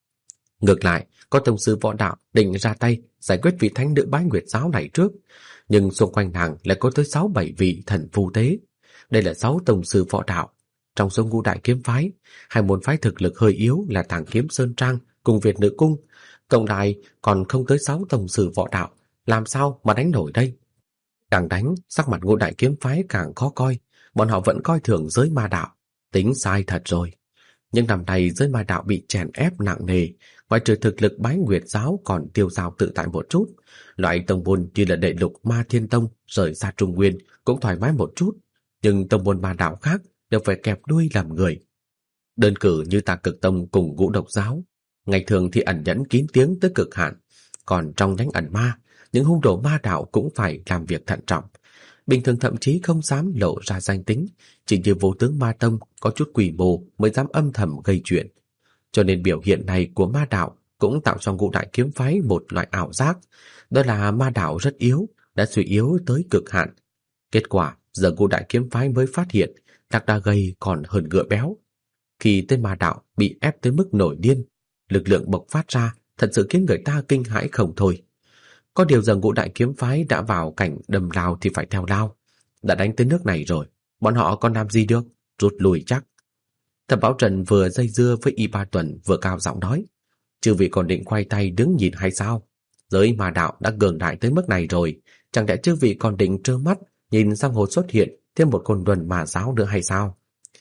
Ngược lại, có tông sư võ đạo định ra tay giải quyết vị thánh nữ Bái Nguyệt giáo này trước, nhưng xung quanh nàng lại có tới 6-7 vị thần phù tế. Đây là 6 tông sư võ đạo. Trong số Ngũ Đại kiếm phái, hai môn phái thực lực hơi yếu là Tàng Kiếm Sơn Trang cùng Việt Nữ Cung, cộng lại còn không tới 6 tông sư võ đạo, làm sao mà đánh nổi đây? Càng đánh, sắc mặt Ngũ Đại kiếm phái càng khó coi, bọn họ vẫn coi thường giới ma đạo, tính sai thật rồi. Nhưng năm nay giới ma đạo bị chèn ép nặng nề, ngoại trừ thực lực Bái Nguyệt giáo còn tiêu dao tự tại một chút, loại tông môn như là Đệ Lục Ma Thiên Tông rời xa Trung Nguyên cũng thoải mái một chút, nhưng tông môn ma đạo khác đều phải kẹp đuôi làm người. Đơn cử như Tà Cực Tông cùng Ngũ Độc giáo, ngày thường thì ẩn nhẫn kín tiếng tới cực hạn, còn trong nhánh ẩn ma, những hung đồ ma đạo cũng phải làm việc thận trọng. Bình thường thậm chí không dám lộ ra danh tính, chỉ như Vô Tướng Ma Tông có chút quy mô mới dám âm thầm gây chuyện. Cho nên biểu hiện này của ma đạo cũng tạo cho Ngũ Đại kiếm phái một loại ảo giác, đó là ma đạo rất yếu, đã suy yếu tới cực hạn. Kết quả, giờ Ngũ Đại kiếm phái mới phát hiện Lạc Đà gầy còn hơn ngựa béo. Khi tên ma đạo bị ép tới mức nổi điên, lực lượng bộc phát ra thật sự khiến người ta kinh hãi không thôi. Có điều giờ Ngũ Đại kiếm phái đã vào cảnh đầm lao thì phải theo lao. Đã đánh tới nước này rồi, bọn họ còn làm gì được, rút lui chắc. Thẩm Bảo Trần vừa dây dưa với Y Ba Tuần vừa cao giọng nói, chư vị còn định khoanh tay đứng nhìn hay sao? Giới ma đạo đã cường đại tới mức này rồi, chẳng lẽ chư vị còn định trơ mắt nhìn sang hồ xuất hiện thêm một côn luân ma giáo nữa hay sao?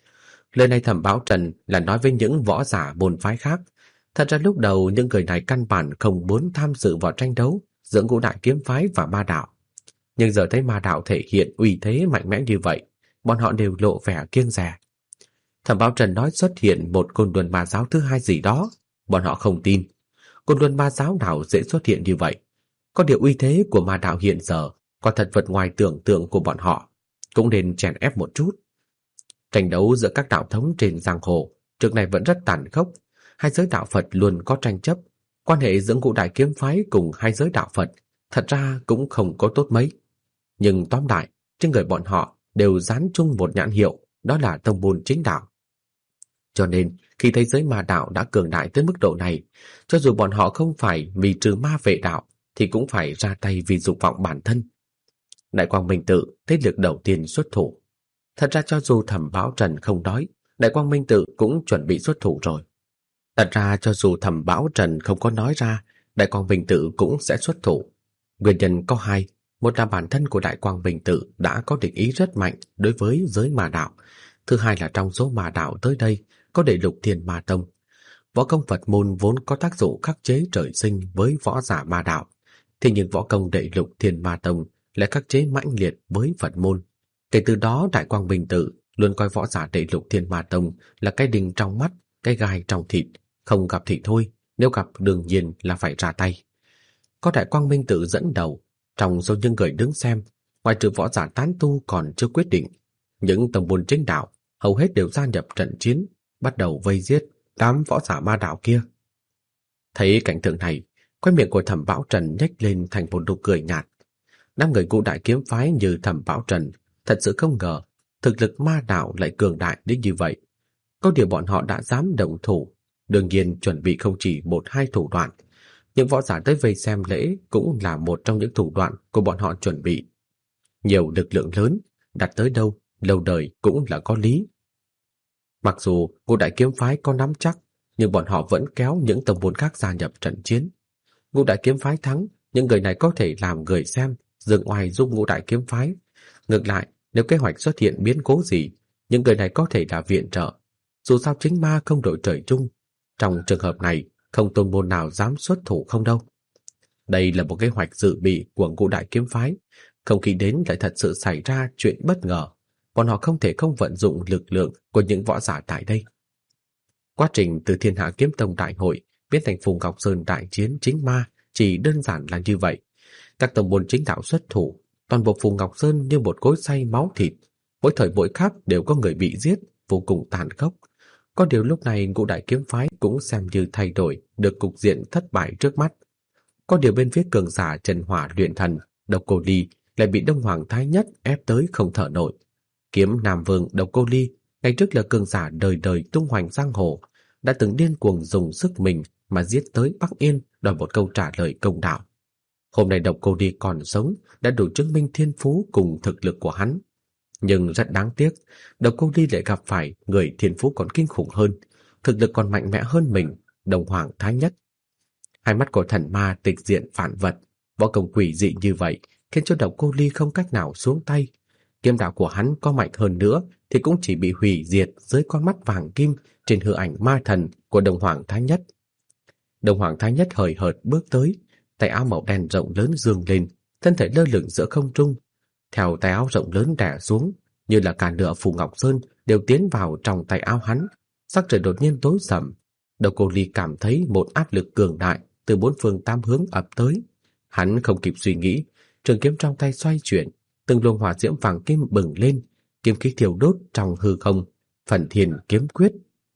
Lời này Thẩm Bảo Trần là nói với những võ giả môn phái khác. Thật ra lúc đầu những người này căn bản không muốn tham dự vào tranh đấu giữa Ngũ Đại kiếm phái và ma đạo. Nhưng giờ thấy ma đạo thể hiện uy thế mạnh mẽ như vậy, bọn họ đều lộ vẻ kiêng dè. Thẩm Bảo Trần nói xuất hiện một côn luân ma giáo thứ hai gì đó, bọn họ không tin. Côn luân ma giáo nào dễ xuất hiện như vậy? Có điều uy thế của ma đạo hiện giờ quả thật vượt ngoài tưởng tượng của bọn họ, cũng nên chèn ép một chút. Tranh đấu giữa các đạo thống trên giang hồ trước này vẫn rất tàn khốc, hai giới đạo Phật luôn có tranh chấp. Quan hệ giữa Ngũ Đại kiếm phái cùng hai giới đạo Phật thật ra cũng không có tốt mấy. Nhưng tóm lại, trên người bọn họ đều dán chung một nhãn hiệu, đó là tông môn chính đạo. Cho nên, khi thấy giới ma đạo đã cường đại tới mức độ này, cho dù bọn họ không phải vì trừ ma vệ đạo, thì cũng phải ra tay vì dục vọng bản thân. Đại Quang Minh Tự, thế lực đầu tiên xuất thủ. Thật ra cho dù Thẩm Bảo Trần không nói, Đại Quang Minh Tự cũng chuẩn bị xuất thủ rồi. Thật ra cho dù Thẩm Bảo Trần không có nói ra, Đại Quang Minh Tự cũng sẽ xuất thủ. Nguyên nhân có hai, một là bản thân của Đại Quang Minh Tự đã có định ý rất mạnh đối với giới ma đạo. Thứ hai là trong số ma đạo tới đây có Đệ Lục Thiên Ma Tông. Võ công Phật môn vốn có tác dụng khắc chế trời sinh với võ giả ma đạo, thì những võ công Đệ Lục Thiên Ma Tông lại khắc chế mãnh liệt với Phật môn. Kể từ đó Đại Quang Minh Tự luôn coi võ giả Đệ Lục Thiên Ma Tông là cái đinh trong mắt, cái gai trong thịt, không gặp thì thôi, nếu gặp đương nhiên là phải ra tay. Có Đại Quang Minh Tự dẫn đầu, trong số những người đứng xem, ngoài trừ võ giả tán tu còn chưa quyết định, những tông môn chính đạo hầu hết đều gia nhập trận chiến, bắt đầu vây giết đám võ giả ma đạo kia. Thấy cảnh tượng này, khóe miệng của Thẩm Bảo Trần nhếch lên thành một nụ cười nhạt. Đám người Ngũ Đại Kiếm Phái như Thẩm Bảo Trần thật sự không ngờ thực lực ma đạo lại cường đại đến như vậy. Có điều bọn họ đã dám động thủ, đương nhiên chuẩn bị không chỉ một hai thủ đoạn. Những võ giả tới vây xem lễ cũng là một trong những thủ đoạn của bọn họ chuẩn bị. Nhiều lực lượng lớn, đặt tới đâu, lâu đời cũng là có lý. Mặc dù Ngũ Đại Kiếm Phái có nắm chắc, nhưng bọn họ vẫn kéo những tông môn khác gia nhập trận chiến. Ngũ Đại Kiếm Phái thắng, những người này có thể làm người xem, dựng oai giúp Ngũ Đại Kiếm Phái. Ngược lại, nếu kế hoạch xuất hiện biến cố gì, những người này có thể là viện trợ. Dù sao chính ma không đội trời chung, trong trường hợp này, không tôn môn nào dám xuất thủ không đâu. Đây là một kế hoạch dự bị của Ngũ Đại Kiếm Phái, không nghĩ đến lại thật sự xảy ra chuyện bất ngờ. Bọn họ không thể không vận dụng lực lượng của những võ giả tại đây. Quá trình từ Thiên Hạ Kiếm Tông đại hội biến thành Phù Ngọc Sơn đại chiến chính ma chỉ đơn giản là như vậy. Các tông môn chính đạo xuất thủ, toàn bộ Phù Ngọc Sơn như một cối xay máu thịt. Mỗi thời mỗi khắc đều có người bị giết, vô cùng tàn khốc. Có điều lúc này Ngũ Đại Kiếm Phái cũng xem như thay đổi được cục diện thất bại trước mắt. Có điều bên phía cường giả Trần Hỏa luyện thần, Độc Cô Ly lại bị Đông Hoàng Thái Nhất ép tới không thở nổi. Kiếm Nam Vương Độc Cô Ly ngày trước là cường giả đời đời tung hoành giang hồ, đã từng điên cuồng dùng sức mình mà giết tới Bắc Yên đòi một câu trả lời công đạo. Hôm nay Độc Cô Ly còn sống đã đủ chứng minh thiên phú cùng thực lực của hắn. Nhưng rất đáng tiếc, Độc Cô Ly lại gặp phải người thiên phú còn kinh khủng hơn, thực lực còn mạnh mẽ hơn mình, Đông Hoàng Thái Nhất. Hai mắt của thần ma tịch diện phản vật, võ công quỷ dị như vậy khiến cho Độc Cô Ly không cách nào xuống tay. Kiếm đạo của hắn có mạnh hơn nữa thì cũng chỉ bị hủy diệt dưới con mắt vàng kim trên hư ảnh ma thần của Đông Hoàng Thái Nhất. Đông Hoàng Thái Nhất hời hợt bước tới, tay áo màu đen rộng lớn dương lên, thân thể lơ lửng giữa không trung. Theo tay áo rộng lớn đè xuống, như là cả nửa Phù Ngọc Sơn đều tiến vào trong tay áo hắn. Sắc trời đột nhiên tối sầm. Độc Cô Ly cảm thấy một áp lực cường đại từ bốn phương tám hướng ập tới. Hắn không kịp suy nghĩ, trường kiếm trong tay xoay chuyển, từng luồng hỏa diễm vàng kim bừng lên, kiếm khí thiêu đốt trong hư không. Phần Thiên Kiếm Quyết.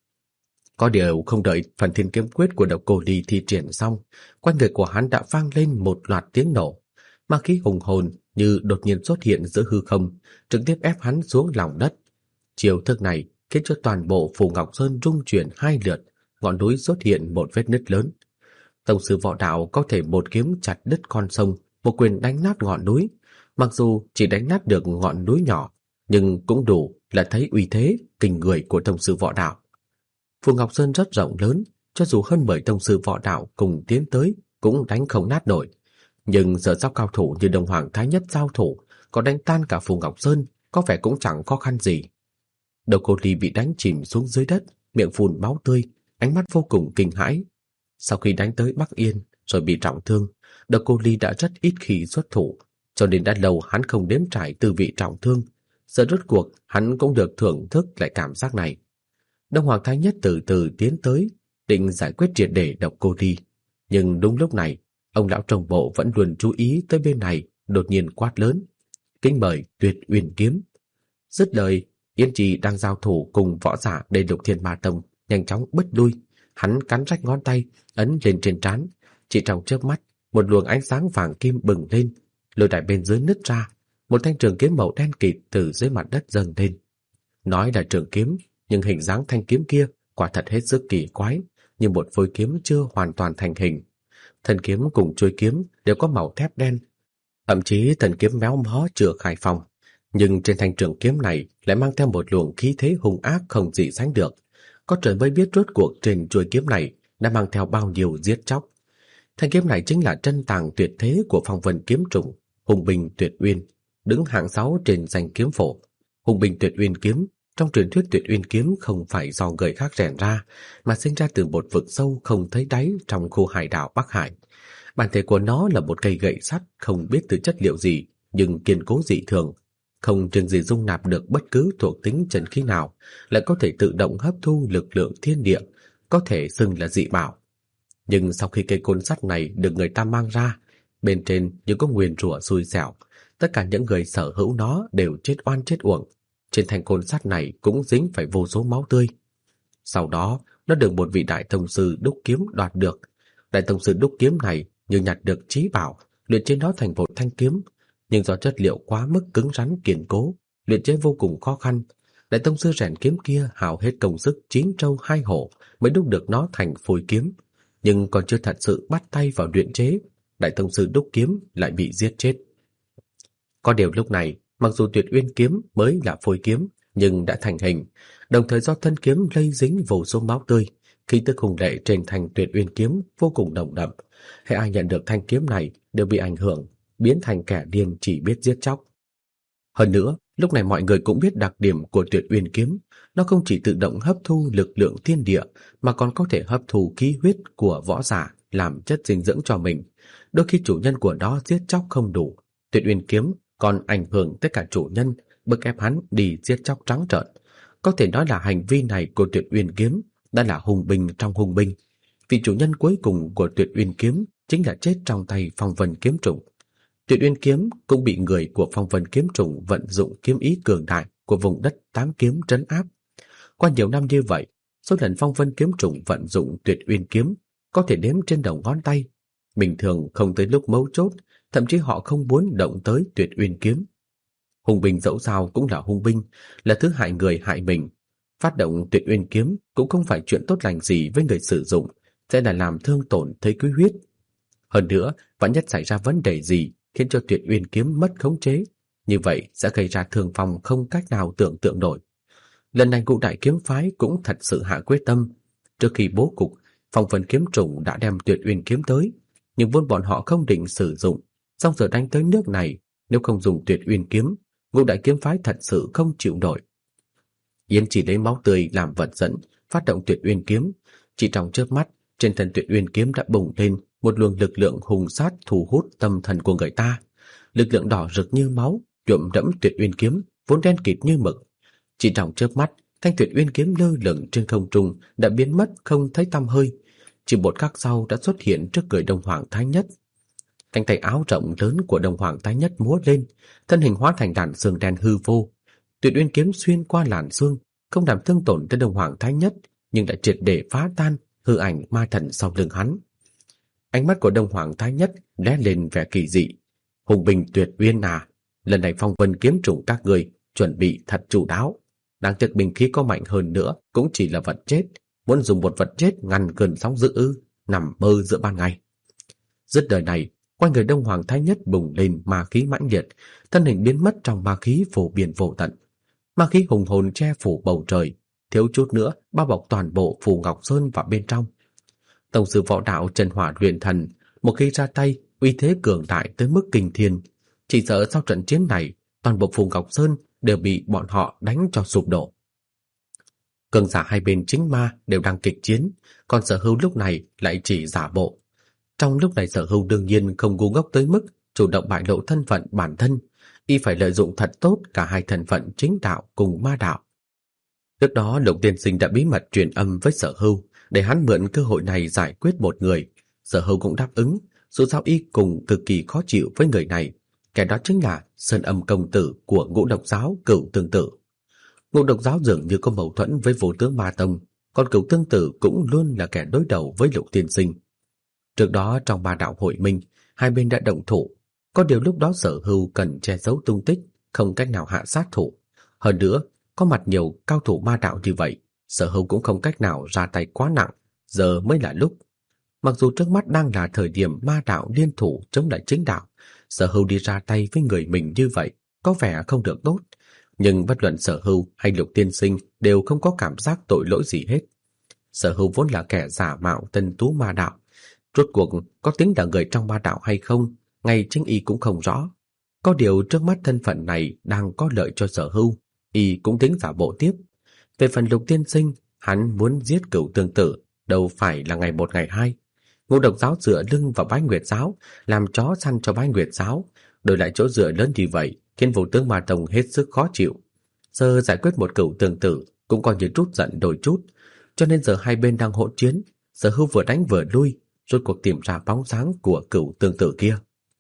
Có điều không đợi Phần Thiên Kiếm Quyết của Độc Cô Ly thi triển xong, quanh người của hắn đã vang lên một loạt tiếng nổ. Ma khí hùng hồn như đột nhiên xuất hiện giữa hư không, trực tiếp ép hắn xuống lòng đất. Chiêu thức này khiến cho toàn bộ Phù Ngọc Sơn rung chuyển hai lượt, ngọn núi xuất hiện một vết nứt lớn. Tông sư võ đạo có thể một kiếm chặt đứt con sông, một quyền đánh nát ngọn núi. Mặc dù chỉ đánh nát được ngọn núi nhỏ, nhưng cũng đủ là thấy uy thế kinh người của tông sư võ đạo. Phù Ngọc Sơn rất rộng lớn, cho dù hơn 10 tông sư võ đạo cùng tiến tới cũng đánh không nát nổi. Nhưng giờ giao cao thủ như Đông Hoàng Thái Nhất giao thủ, có đánh tan cả Phù Ngọc Sơn, có vẻ cũng chẳng khó khăn gì. Độc Cô Ly bị đánh chìm xuống dưới đất, miệng phun máu tươi, ánh mắt vô cùng kinh hãi. Sau khi đánh tới Bắc Yên rồi bị trọng thương, Độc Cô Ly đã rất ít khi xuất thủ, cho nên đã lâu hắn không nếm trải tư vị trọng thương. Giờ rốt cuộc hắn cũng được thưởng thức lại cảm giác này. Đông Hoàng Thái Nhất từ từ tiến tới, định giải quyết triệt để Độc Cô Ly. Nhưng đúng lúc này, ông lão trong bộ vẫn luôn chú ý tới bên này, đột nhiên quát lớn: "Kính mời Tuyệt Uyên Kiếm." Dứt lời, Yên Trì đang giao thủ cùng võ giả Đầy Lục Thiên Ma Tông nhanh chóng bứt lui. Hắn cắn rách ngón tay, ấn lên trên trán. Chỉ trong chớp mắt, một luồng ánh sáng vàng kim bừng lên, lôi đài bên dưới nứt ra, một thanh trường kiếm màu đen kịt từ dưới mặt đất dâng lên. Nói là trường kiếm, nhưng hình dáng thanh kiếm kia quả thật hết sức kỳ quái, như một phôi kiếm chưa hoàn toàn thành hình. Thân kiếm cùng chuôi kiếm đều có màu thép đen, thậm chí thân kiếm méo mó chưa khai phong, nhưng trên thanh trường kiếm này lại mang theo một luồng khí thế hung ác không gì sánh được. Có trời mới biết rốt cuộc trên chuôi kiếm này đã mang theo bao nhiêu giết chóc. Thanh kiếm này chính là chân tàng tuyệt thế của Phong Vân kiếm trùng, Hùng Binh Tuyệt Uyên, đứng hạng 6 trên danh kiếm phổ. Hùng Binh Tuyệt Uyên kiếm, trong truyền thuyết Tuyệt Uyên kiếm không phải do người khác rèn ra, mà sinh ra từ một vực sâu không thấy đáy trong khu hải đảo Bắc Hải. Bản thể của nó là một cây gậy sắt không biết từ chất liệu gì, nhưng kiên cố dị thường, không chừng gì dung nạp được bất cứ thuộc tính chân khí nào, lại có thể tự động hấp thu lực lượng thiên địa, có thể xưng là dị bảo. Nhưng sau khi cây côn sắt này được người ta mang ra, bên trên như có nguyền rủa xui xẻo, tất cả những người sở hữu nó đều chết oan chết uổng. Trên thanh côn sắt này cũng dính phải vô số máu tươi. Sau đó, nó được một vị đại thông sư đúc kiếm đoạt được. Đại tông sư đúc kiếm này như nhặt được chí bảo, luyện chế nó thành một thanh kiếm, nhưng do chất liệu quá mức cứng rắn kiên cố, luyện chế vô cùng khó khăn. Đại tông sư rèn kiếm kia hao hết công sức 9 trâu 2 hổ mới đúc được nó thành phôi kiếm, nhưng còn chưa thật sự bắt tay vào luyện chế, đại tông sư đúc kiếm lại bị giết chết. Có điều lúc này, mặc dù Tuyệt Uyên kiếm mới là phôi kiếm, nhưng đã thành hình, đồng thời do thân kiếm lây dính vô số máu tươi, khí tức hùng lệ trên thanh Tuyệt Uyên kiếm vô cùng nồng đậm. Hễ ai nhận được thanh kiếm này đều bị ảnh hưởng, biến thành kẻ điên chỉ biết giết chóc. Hơn nữa, lúc này mọi người cũng biết đặc điểm của Tuyệt Uyên kiếm, nó không chỉ tự động hấp thu lực lượng thiên địa mà còn có thể hấp thu khí huyết của võ giả làm chất dinh dưỡng cho mình. Đôi khi chủ nhân của nó giết chóc không đủ, Tuyệt Uyên kiếm còn ảnh hưởng tới cả chủ nhân, bức ép hắn đi giết chóc trắng trợn. Có thể nói là hành vi này của Tuyệt Uyên kiếm đã là hùng binh trong hùng binh. Vị chủ nhân cuối cùng của Tuyệt Uyên kiếm chính là chết trong tay Phong Vân kiếm trùng. Tuyệt Uyên kiếm cũng bị người của Phong Vân kiếm trùng vận dụng kiếm ý cường đại của vùng đất tám kiếm trấn áp. Qua nhiều năm như vậy, số lần Phong Vân kiếm trùng vận dụng Tuyệt Uyên kiếm có thể đếm trên đầu ngón tay. Bình thường không tới lúc mấu chốt, thậm chí họ không muốn động tới Tuyệt Uyên kiếm. Hùng binh dẫu sao cũng là hung binh, là thứ hại người hại mình. Phát động Tuyệt Uyên kiếm cũng không phải chuyện tốt lành gì với người sử dụng, sẽ là làm thương tổn tới quý huyết. Hơn nữa, vạn nhất xảy ra vấn đề gì khiến cho Tuyệt Uyên kiếm mất khống chế, như vậy sẽ gây ra thương vong không cách nào tưởng tượng nổi. Lần này Ngũ Đại kiếm phái cũng thật sự hạ quyết tâm. Trước khi bố cục, Phong Vân kiếm trùng đã đem Tuyệt Uyên kiếm tới, nhưng vốn bọn họ không định sử dụng. Song giờ đánh tới nước này, nếu không dùng Tuyệt Uyên kiếm, Ngũ Đại kiếm phái thật sự không chịu nổi. Yến chỉ lấy máu tươi làm vật dẫn, phát động Tuyệt Uyên kiếm. Chỉ trong chớp mắt, trên thân Tuyệt Uyên kiếm đã bùng lên một luồng lực lượng hùng sát thu hút tâm thần của người ta. Lực lượng đỏ rực như máu, nhuộm đẫm Tuyệt Uyên kiếm vốn đen kịt như mực. Chỉ trong chớp mắt, thanh Tuyệt Uyên kiếm lơ lửng trên không trung đã biến mất không thấy tăm hơi. Chỉ một khắc sau đã xuất hiện trước người Đông Hoàng Thái Nhất. Cánh tay áo rộng lớn của Đông Hoàng Thái Nhất múa lên, thân hình hóa thành đàn xương đen hư vô. Tuyệt Uyên kiếm xuyên qua làn xương, không làm thương tổn tới Đông Hoàng Thái Nhất, nhưng đã triệt để phá tan hư ảnh ma thần sau lưng hắn. Ánh mắt của Đông Hoàng Thái Nhất lóe lên vẻ kỳ dị. Hùng binh Tuyệt Uyên à, lần này Phong Vân kiếm trùng các người chuẩn bị thật chu đáo. Đáng tiếc binh khí có mạnh hơn nữa cũng chỉ là vật chết, muốn dùng một vật chết ngăn cơn sóng dữ ư, nằm mơ giữa ban ngày. Dứt lời này, quanh người Đông Hoàng Thái Nhất bùng lên ma khí mãnh liệt, thân hình biến mất trong ma khí phổ biển vô tận. Ma khí hùng hồn che phủ bầu trời, thiếu chút nữa bao bọc toàn bộ Phù Ngọc Sơn vào bên trong. Tổng sư võ đạo Trần Hỏa Luyện Thần một khi ra tay, uy thế cường đại tới mức kinh thiên, chỉ sợ sau trận chiến này, toàn bộ Phù Ngọc Sơn đều bị bọn họ đánh cho sụp đổ. Cường giả hai bên chính ma đều đang kịch chiến, còn Sở Hưu lúc này lại chỉ giả bộ. Trong lúc này Sở Hưu đương nhiên không ngu ngốc tới mức chủ động bại lộ thân phận bản thân, y phải lợi dụng thật tốt cả hai thân phận chính đạo cùng ma đạo. Trước đó Lục Tiên Sinh đã bí mật truyền âm với Sở Hưu để hắn mượn cơ hội này giải quyết một người. Sở Hưu cũng đáp ứng, dù sao y cùng cực kỳ khó chịu với người này, kẻ đó chính là Sơn Âm công tử của Ngũ Độc giáo Cửu Tương Tử. Ngũ Độc giáo dường như có mâu thuẫn với Vô Tướng Ma Tông, còn Cửu Tương Tử cũng luôn là kẻ đối đầu với Lục Tiên Sinh. Trước đó trong ba đạo hội minh, hai bên đã động thủ, có điều lúc đó Sở Hưu cần che giấu tung tích, không cách nào hạ sát thủ. Hơn nữa, có mặt nhiều cao thủ ma đạo như vậy, Sở Hưu cũng không cách nào ra tay quá nặng, giờ mới là lúc. Mặc dù trước mắt đang là thời điểm ma đạo liên thủ chống lại chính đạo, Sở Hưu đi ra tay với người mình như vậy có vẻ không được tốt, nhưng bất luận Sở Hưu hay Lục Tiên Sinh đều không có cảm giác tội lỗi gì hết. Sở Hưu vốn là kẻ giả mạo tân tú ma đạo, rốt cuộc có tính là người trong ma đạo hay không, ngay chính y cũng không rõ. Có điều trước mắt thân phận này đang có lợi cho Sở Hưu, y cũng tính giả bộ tiếp. Về phần Lục Tiên Sinh, hắn muốn giết Cửu Tương Tử, đâu phải là ngày một ngày hai. Ngũ Độc giáo dựa lưng vào Bái Nguyệt giáo, làm chó săn cho Bái Nguyệt giáo, đổi lại chỗ dựa lớn như vậy, khiến Vô Tướng Ma Tông hết sức khó chịu. Giờ giải quyết một Cửu Tương Tử cũng coi như trút giận đôi chút, cho nên giờ hai bên đang hỗn chiến, Sở Hưu vừa đánh vừa lui, rốt cuộc tìm ra bóng dáng của Cửu Tương Tử kia.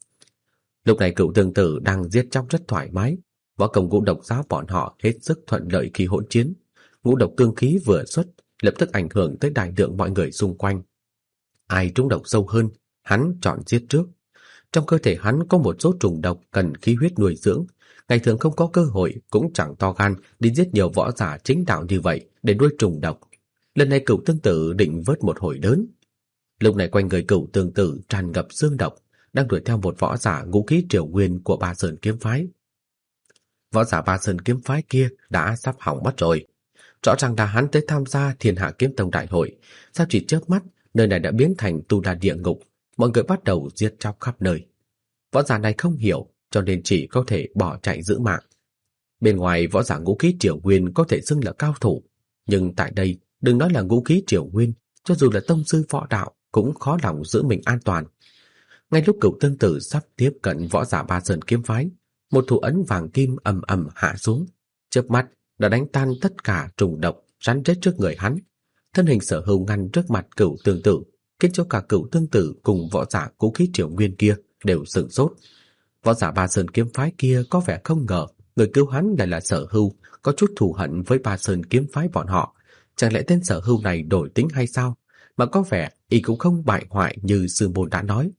Lúc này Cửu Tương Tử đang giết chóc rất thoải mái, võ công Ngũ Độc giáo bọn họ hết sức thuận lợi khi hỗn chiến. Ngũ độc cương khí vừa xuất, lập tức ảnh hưởng tới đại lượng mọi người xung quanh. Ai trúng độc sâu hơn, hắn chọn giết trước. Trong cơ thể hắn có một số trùng độc cần khí huyết nuôi dưỡng, ngày thường không có cơ hội cũng chẳng to gan đi giết nhiều võ giả chính đạo như vậy để nuôi trùng độc. Lần này Cửu Tương Tử định vớt một hồi lớn. Lúc này quanh người Cửu Tương Tử tràn ngập xương độc, đang đuổi theo một võ giả ngũ khí triều nguyên của Ba Sơn kiếm phái. Võ giả Ba Sơn kiếm phái kia đã sắp hỏng mất rồi. Rõ ràng là hắn tới tham gia Thiên Hạ Kiếm Tông đại hội, sao chỉ chớp mắt nơi này đã biến thành tu la địa ngục, mọi người bắt đầu giết chóc khắp nơi. Võ giả này không hiểu, cho nên chỉ có thể bỏ chạy giữ mạng. Bên ngoài võ giả ngũ khí triều nguyên có thể xưng là cao thủ, nhưng tại đây đừng nói là ngũ khí triều nguyên, cho dù là tông sư võ đạo cũng khó lòng giữ mình an toàn. Ngay lúc Cửu Tương Tử sắp tiếp cận võ giả Ba Sơn kiếm phái, một thủ ấn vàng kim ầm ầm hạ xuống, chớp mắt đã đánh tan tất cả trùng độc rắn rết trước người hắn. Thân hình Sở Hưu ngăn trước mặt Cửu Tương Tử, khiến cho cả Cửu Tương Tử cùng võ giả ngũ khí triều nguyên kia đều sửng sốt. Võ giả Ba Sơn kiếm phái kia có vẻ không ngờ người cứu hắn lại là Sở Hưu, có chút thù hận với Ba Sơn kiếm phái bọn họ. Chẳng lẽ tên Sở Hưu này đổi tính hay sao? Mà có vẻ y cũng không bại hoại như sư môn đã nói.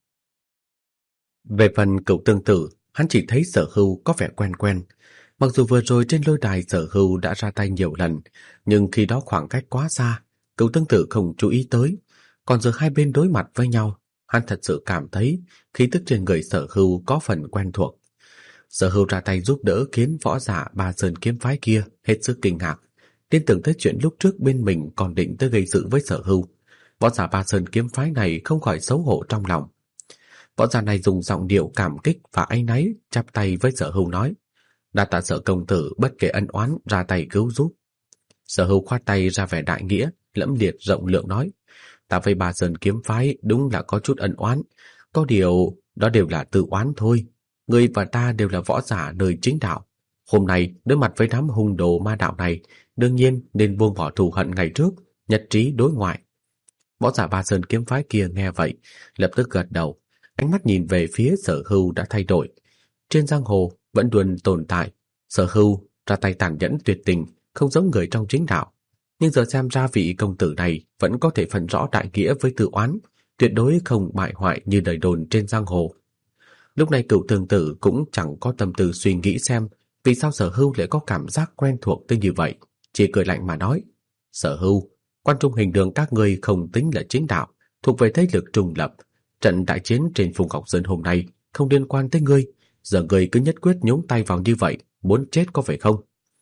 Về phần Cửu Tương Tử, hắn chỉ thấy Sở Hưu có vẻ quen quen. Mặc dù vừa rồi trên lôi đài Sở Hưu đã ra tay nhiều lần, nhưng khi đó khoảng cách quá xa, Cửu Tương Tử không chú ý tới. Còn giờ hai bên đối mặt với nhau, hắn thật sự cảm thấy khí tức trên người Sở Hưu có phần quen thuộc. Sở Hưu ra tay giúp đỡ khiến võ giả Ba Sơn kiếm phái kia hết sức kinh ngạc, liên tưởng tới chuyện lúc trước bên mình còn định tới gây sự với Sở Hưu. Võ giả Ba Sơn kiếm phái này không khỏi xấu hổ trong lòng. Võ giả này dùng giọng điệu cảm kích và áy náy chắp tay với Sở Hưu nói: "Đa tạ Sở công tử bất kể ân oán ra tay cứu giúp." Sở Hưu khoát tay ra vẻ đại nghĩa, lẫm liệt rộng lượng nói: "Ta với Ba Sơn kiếm phái đúng là có chút ân oán, có điều đó đều là tự oán thôi. Ngươi và ta đều là võ giả nơi chính đạo. Hôm nay đối mặt với đám hung đồ ma đạo này, đương nhiên nên buông bỏ thù hận ngày trước, nhất trí đối ngoại." Võ giả Ba Sơn kiếm phái kia nghe vậy, lập tức gật đầu, ánh mắt nhìn về phía Sở Hưu đã thay đổi. Trên giang hồ vẫn luôn tồn tại Sở Hưu ra tay tàn nhẫn tuyệt tình, không giống người trong chính đạo. Nhưng giờ xem ra vị công tử này vẫn có thể phân rõ đại nghĩa với tự oán, tuyệt đối không bại hoại như lời đồn trên giang hồ. Lúc này Cửu Tương Tử cũng chẳng có tâm tư suy nghĩ xem vì sao Sở Hưu lại có cảm giác quen thuộc tới như vậy, chỉ cười lạnh mà nói: "Sở Hưu, Quan Trung Hình Đường các ngươi không tính là chính đạo, thuộc về thế lực trùng lập. Trận đại chiến trên Phùng Ngọc Sơn hôm nay không liên quan tới ngươi, giờ ngươi cứ nhất quyết nhúng tay vào như vậy, muốn chết có phải không?"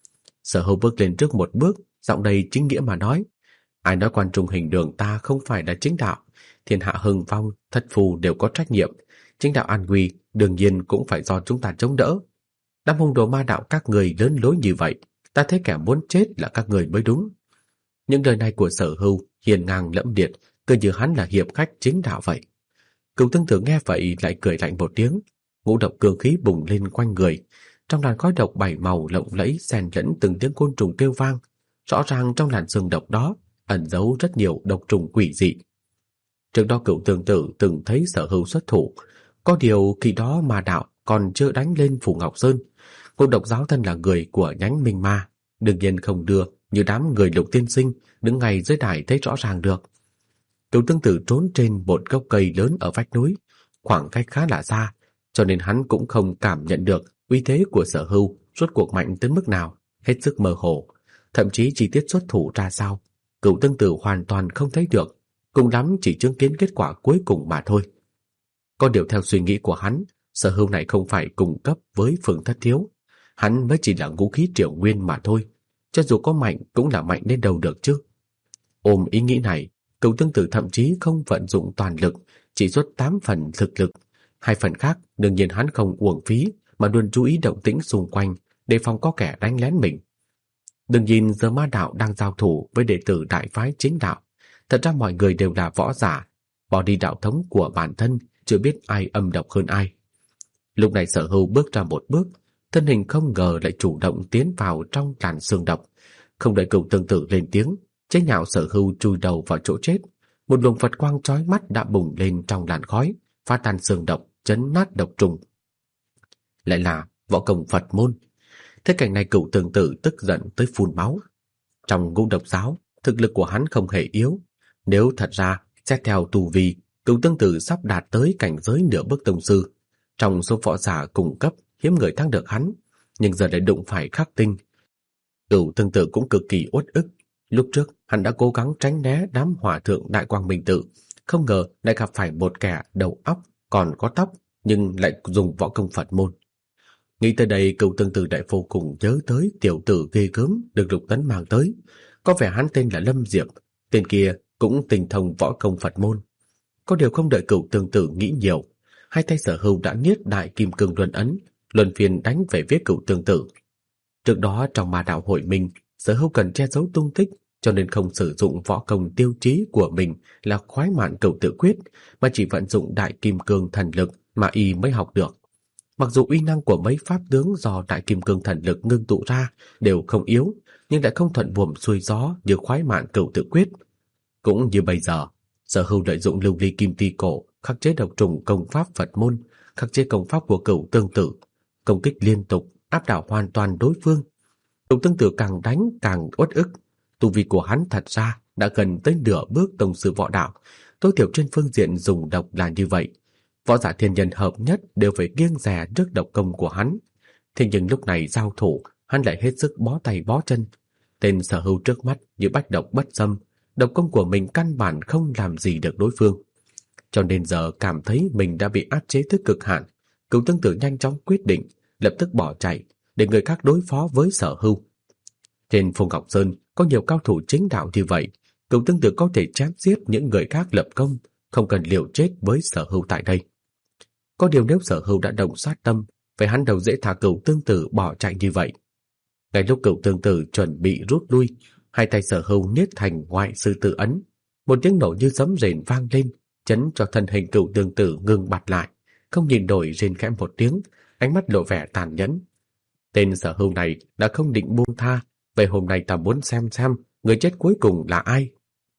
Sở Hưu bước lên trước một bước, giọng đầy chính nghĩa mà nói: "Ai nói Quan Trung Hình Đường ta không phải là chính đạo? Thiên hạ hưng vong, thất phù đều có trách nhiệm. Chính đạo an nguy đương nhiên cũng phải do chúng ta chống đỡ. Đám hung đồ ma đạo các người lớn lối như vậy, ta thấy kẻ muốn chết là các người mới đúng." Những lời này của Sở Hưu hiền ngang lẫm liệt, cứ như hắn là hiệp khách chính đạo vậy. Cửu Tương Tử nghe vậy lại cười lạnh một tiếng, ngũ độc cương khí bùng lên quanh người, trong làn khói độc bảy màu lộng lẫy xen lẫn từng tiếng côn trùng kêu vang, rõ ràng trong làn sương độc đó ẩn giấu rất nhiều độc trùng quỷ dị. Trước đó Cửu Tương Tử từng thấy Sở Hưu xuất thủ, có điều khi đó ma đạo còn chưa đánh lên Phủ Ngọc Sơn, ngũ độc giáo thân là người của nhánh Minh Ma, đương nhiên không đưa như đám người Lục tiên sinh đứng ngay dưới đài thấy rõ ràng được. Cửu Tương Tử trốn trên một gốc cây lớn ở vách núi, khoảng cách khá là xa, cho nên hắn cũng không cảm nhận được uy thế của Sở Hưu rốt cuộc mạnh tới mức nào, hết sức mơ hồ, thậm chí chi tiết xuất thủ ra sao, Cửu Tương Tử hoàn toàn không thấy được, cùng lắm chỉ chứng kiến kết quả cuối cùng mà thôi. Có điều theo suy nghĩ của hắn, Sở Hưu này không phải cùng cấp với Phượng Thất Thiếu, hắn mới chỉ là ngũ khí triều nguyên mà thôi, cho dù có mạnh cũng là mạnh đến đâu được chứ. Ôm ý nghĩ này, Cửu Tương Tử thậm chí không vận dụng toàn lực, chỉ xuất 8 phần thực lực, 2 phần khác đương nhiên hắn không uổng phí mà luôn chú ý động tĩnh xung quanh, đề phòng có kẻ đánh lén mình. Đừng nhìn giờ ma đạo đang giao thủ với đệ tử đại phái chính đạo, thật ra mọi người đều là võ giả, bỏ đi đạo thống của bản thân, chưa biết ai âm độc hơn ai. Lúc này Sở Hưu bước ra một bước, thân hình không ngờ lại chủ động tiến vào trong làn sương độc, không đợi Cửu Tương Tử lên tiếng, chế nhạo Sở Hưu chui đầu vào chỗ chết. Một luồng Phật quang chói mắt đã bùng lên trong làn khói, phá tan sương độc, chấn nát độc trùng. Lại là võ công Phật môn. Thế cảnh này Cửu Tương Tử tức giận tới phun máu. Trong ngũ độc giáo, thực lực của hắn không hề yếu. Nếu thật ra Xét theo tu vi, Cửu Tương Tử sắp đạt tới cảnh giới nửa bước tông sư. Trong số võ giả cùng cấp, hiếm người thắng được hắn, nhưng giờ lại đụng phải Khắc Tinh. Cửu Tương Tử cũng cực kỳ uất ức. Lúc trước, hắn đã cố gắng tránh né đám hỏa thượng đại quang minh tự, không ngờ lại gặp phải một kẻ đầu óc còn có tóc, nhưng lại dùng võ công Phật môn. Nghĩ tới đây, Cửu Tương Tử lại vô cùng nhớ tới tiểu tử ghê gớm được Lục Tấn mang tới. Có vẻ hắn tên là Lâm Diệp, tên kia cũng tinh thông võ công Phật môn. Có điều không đợi Cửu Tương Tử nghĩ nhiều, hai tay Sở Hưu đã niết đại kim cương luân ấn, luân phiên đánh về phía Cửu Tương Tử. Trước đó trong ma đạo hội minh, Sở Hưu cần che giấu tung tích, cho nên không sử dụng võ công tiêu chí của mình là Khoái Mạn Cửu Tự Quyết, mà chỉ vận dụng đại kim cương thần lực mà y mới học được. Mặc dù uy năng của mấy pháp tướng do đại kim cương thần lực ngưng tụ ra đều không yếu, nhưng lại không thuận buồm xuôi gió như Khoái Mạn Cửu Tự Quyết. Cũng như bây giờ, Sở Hưu lợi dụng lưu ly kim ti cổ khắc chế độc trùng công pháp Phật môn, khắc chế công pháp của Cửu Tương Tử, công kích liên tục, áp đảo hoàn toàn đối phương. Cửu Tương Tử càng đánh càng uất ức. Tu vi của hắn thật ra đã gần tới nửa bước tông sư võ đạo, tối thiểu trên phương diện dùng độc là như vậy. Võ giả thiên nhân hợp nhất đều phải kiêng dè trước độc công của hắn. Thế nhưng lúc này giao thủ, hắn lại hết sức bó tay bó chân. Tên Sở Hưu trước mắt như bách độc bất xâm, độc công của mình căn bản không làm gì được đối phương. Cho nên giờ cảm thấy mình đã bị áp chế tới cực hạn, Cửu Tương Tử nhanh chóng quyết định, lập tức bỏ chạy, để người khác đối phó với Sở Hưu. Trên Phùng Ngọc Sơn có nhiều cao thủ chính đạo như vậy, Cửu Tương Tử có thể chém giết những người khác lập công, không cần liều chết với Sở Hưu tại đây. Có điều nếu Sở Hưu đã động sát tâm, vậy hắn đâu dễ thả Cửu Tương Tử bỏ chạy như vậy. Ngay lúc Cửu Tương Tử chuẩn bị rút lui, hai tay Sở Hưu niết thành ngoại sư tử ấn, một tiếng nổ như sấm rền vang lên, chấn cho thân hình Cửu Tương Tử ngừng bặt lại, không nhìn nổi, rên khẽ một tiếng, ánh mắt lộ vẻ tàn nhẫn. Tên Sở Hưu này đã không định buông tha, vậy hôm nay ta muốn xem người chết cuối cùng là ai.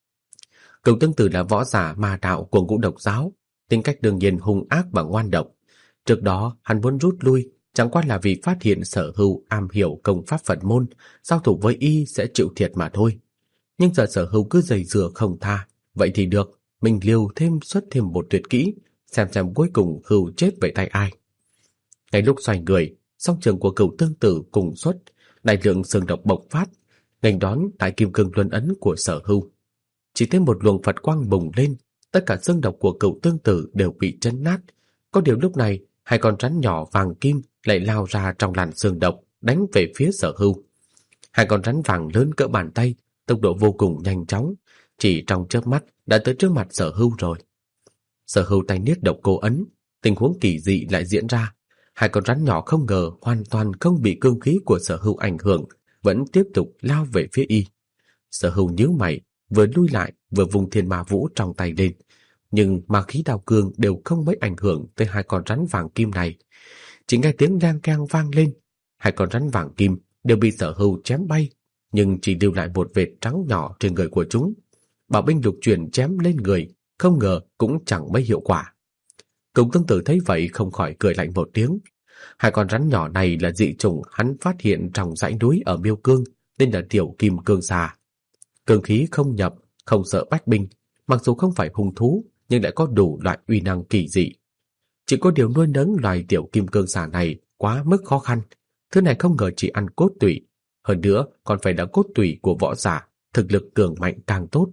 Cửu Tương Tử là võ giả ma đạo của Ngũ Độc giáo, tính cách đương nhiên hung ác và ngoan độc. Trước đó hắn muốn rút lui, chẳng qua là vì phát hiện Sở Hưu am hiểu công pháp Phật môn, giao thủ với y sẽ chịu thiệt mà thôi. Nhưng giờ Sở Hưu cứ giày dừa không tha, vậy thì được, mình liều xuất thêm một tuyệt kỹ, xem cuối cùng Hưu chết về tay ai. Ngay lúc xoay người, song trường của Cửu Tương Tử cùng xuất, đại lượng xương độc bộc phát, nghênh đón tại kim cương luân ấn của Sở Hưu. Chỉ thêm một luồng Phật quang bùng lên, tất cả xương độc của Cửu Tương Tử đều bị chấn nát. Có điều lúc này, hai con rắn nhỏ vàng kim lại lao ra trong làn xương độc, đánh về phía Sở Hưu. Hai con rắn vàng lớn cỡ bàn tay, tốc độ vô cùng nhanh chóng, chỉ trong chớp mắt đã tới trước mặt Sở Hưu rồi. Sở Hưu tay niết độc cô ấn, tình huống kỳ dị lại diễn ra. Hai con rắn nhỏ không ngờ hoàn toàn không bị cương khí của Sở Hưu ảnh hưởng, vẫn tiếp tục lao về phía y. Sở Hưu nhíu mày, vừa lui lại vừa vùng thiên ma vũ trong tay lên, nhưng ma khí đao cương đều không mấy ảnh hưởng tới hai con rắn vàng kim này. Chỉ nghe tiếng lang keng vang lên, hai con rắn vàng kim đều bị Sở Hưu chém bay, nhưng chỉ lưu lại một vệt trắng nhỏ trên người của chúng. Bảo binh lục chuyển chém lên người, không ngờ cũng chẳng mấy hiệu quả. Cửu Tương Tử thấy vậy không khỏi cười lạnh một tiếng. Hai con rắn nhỏ này là dị chủng hắn phát hiện trong dãy núi ở Miêu Cương, tên là Tiểu Kim Cương Xà. Cương khí không nhập, không sợ bách binh, mặc dù không phải hung thú nhưng lại có đủ loại uy năng kỳ dị. Chỉ có điều nuôi nấng loài Tiểu Kim Cương Xà này quá mức khó khăn. Thứ này không ngờ chỉ ăn cốt tủy, hơn nữa còn phải là cốt tủy của võ giả, thực lực cường mạnh càng tốt.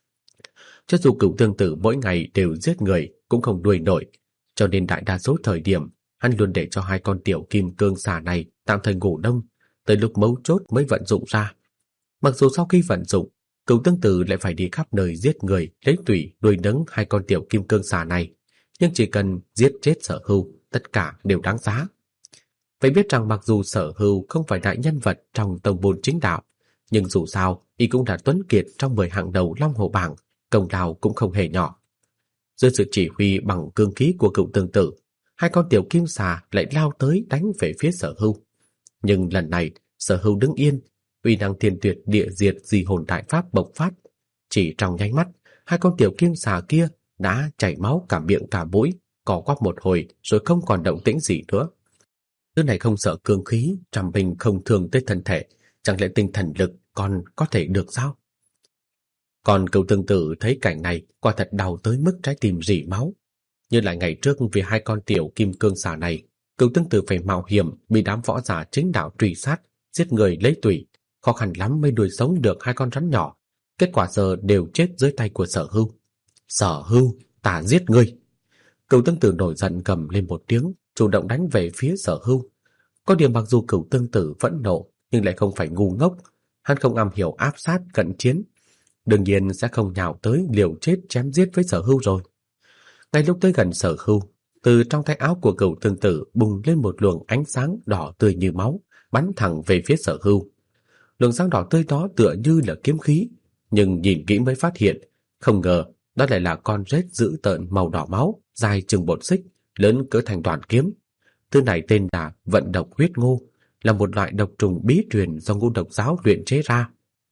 Cho dù Cửu Tương Tử mỗi ngày đều giết người cũng không đuổi nổi, cho nên đại đa số thời điểm hắn luôn để cho hai con Tiểu Kim Cương Xà này tạm thời ngủ đông, tới lúc mấu chốt mới vận dụng ra. Mặc dù sau khi vận dụng, Cửu Tương Tử lại phải đi khắp nơi giết người, lấy tủy nuôi nấng hai con Tiểu Kim Cương Xà này, nhưng chỉ cần giết chết Sở Hưu, tất cả đều đáng giá. Phải biết rằng mặc dù Sở Hưu không phải đại nhân vật trong tông môn chính đạo, nhưng dù sao y cũng là tuấn kiệt trong 10 hạng đầu Long Hồ bảng, công lao cũng không hề nhỏ. Dưới sự chỉ huy bằng cương khí của Cửu Tương Tử, hai con Tiểu Kim Xà lại lao tới đánh về phía Sở Hưu. Nhưng lần này Sở Hưu đứng yên, uy năng thiên tuyệt địa diệt di hồn đại pháp bộc phát. Chỉ trong nháy mắt, hai con Tiểu Kim Xà kia đã chảy máu cả miệng cả mũi, cò quắp một hồi rồi không còn động tĩnh gì nữa. Thứ này không sợ cương khí, trăm binh không thương tới thân thể, chẳng lẽ tinh thần lực còn có thể được sao? Còn Cửu Tương Tử thấy cảnh này quả thật đau tới mức trái tim rỉ máu. Như lại ngày trước vì hai con tiểu kim cương xà này, Cửu Tương Tử phải mạo hiểm bị đám võ giả chính đạo truy sát, giết người lấy tủy, khó khăn lắm mới nuôi sống được hai con rắn nhỏ. Kết quả giờ đều chết dưới tay của Sở Hưu. Sở Hưu, ta giết ngươi! Cửu Tương Tử nổi giận gầm lên một tiếng, chủ động đánh về phía Sở Hưu. Có điều mặc dù Cửu Tương Tử vẫn nộ, nhưng lại không phải ngu ngốc. Hắn không am hiểu áp sát cận chiến, đương nhiên sẽ không nhào tới liều chết chém giết với Sở Hưu rồi. Ngay lúc tới gần Sở Hưu, từ trong tay áo của Cửu Tương Tử bùng lên một luồng ánh sáng đỏ tươi như máu, bắn thẳng về phía Sở Hưu. Luồng sáng đỏ tươi đó tựa như là kiếm khí, nhưng nhìn kỹ mới phát hiện, không ngờ đó lại là con rết dữ tợn màu đỏ máu, dài chừng 1 xích, lớn cỡ thành đoàn kiếm. Thứ này tên là vận độc huyết ngô, là một loại độc trùng bí truyền do Ngũ Độc giáo luyện chế ra.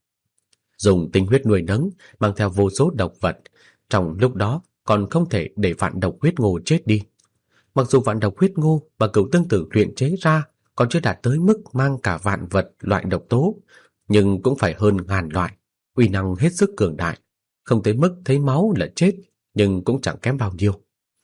Dùng tinh huyết nuôi nấng, mang theo vô số độc vật, trong lúc đó còn không thể để vạn độc huyết ngô chết đi. Mặc dù vạn độc huyết ngô mà Cửu Tương Tử luyện chế ra còn chưa đạt tới mức mang cả vạn vật loại độc tố, nhưng cũng phải hơn 1000 loại, uy năng hết sức cường đại, không tới mức thấy máu là chết, nhưng cũng chẳng kém bao nhiêu.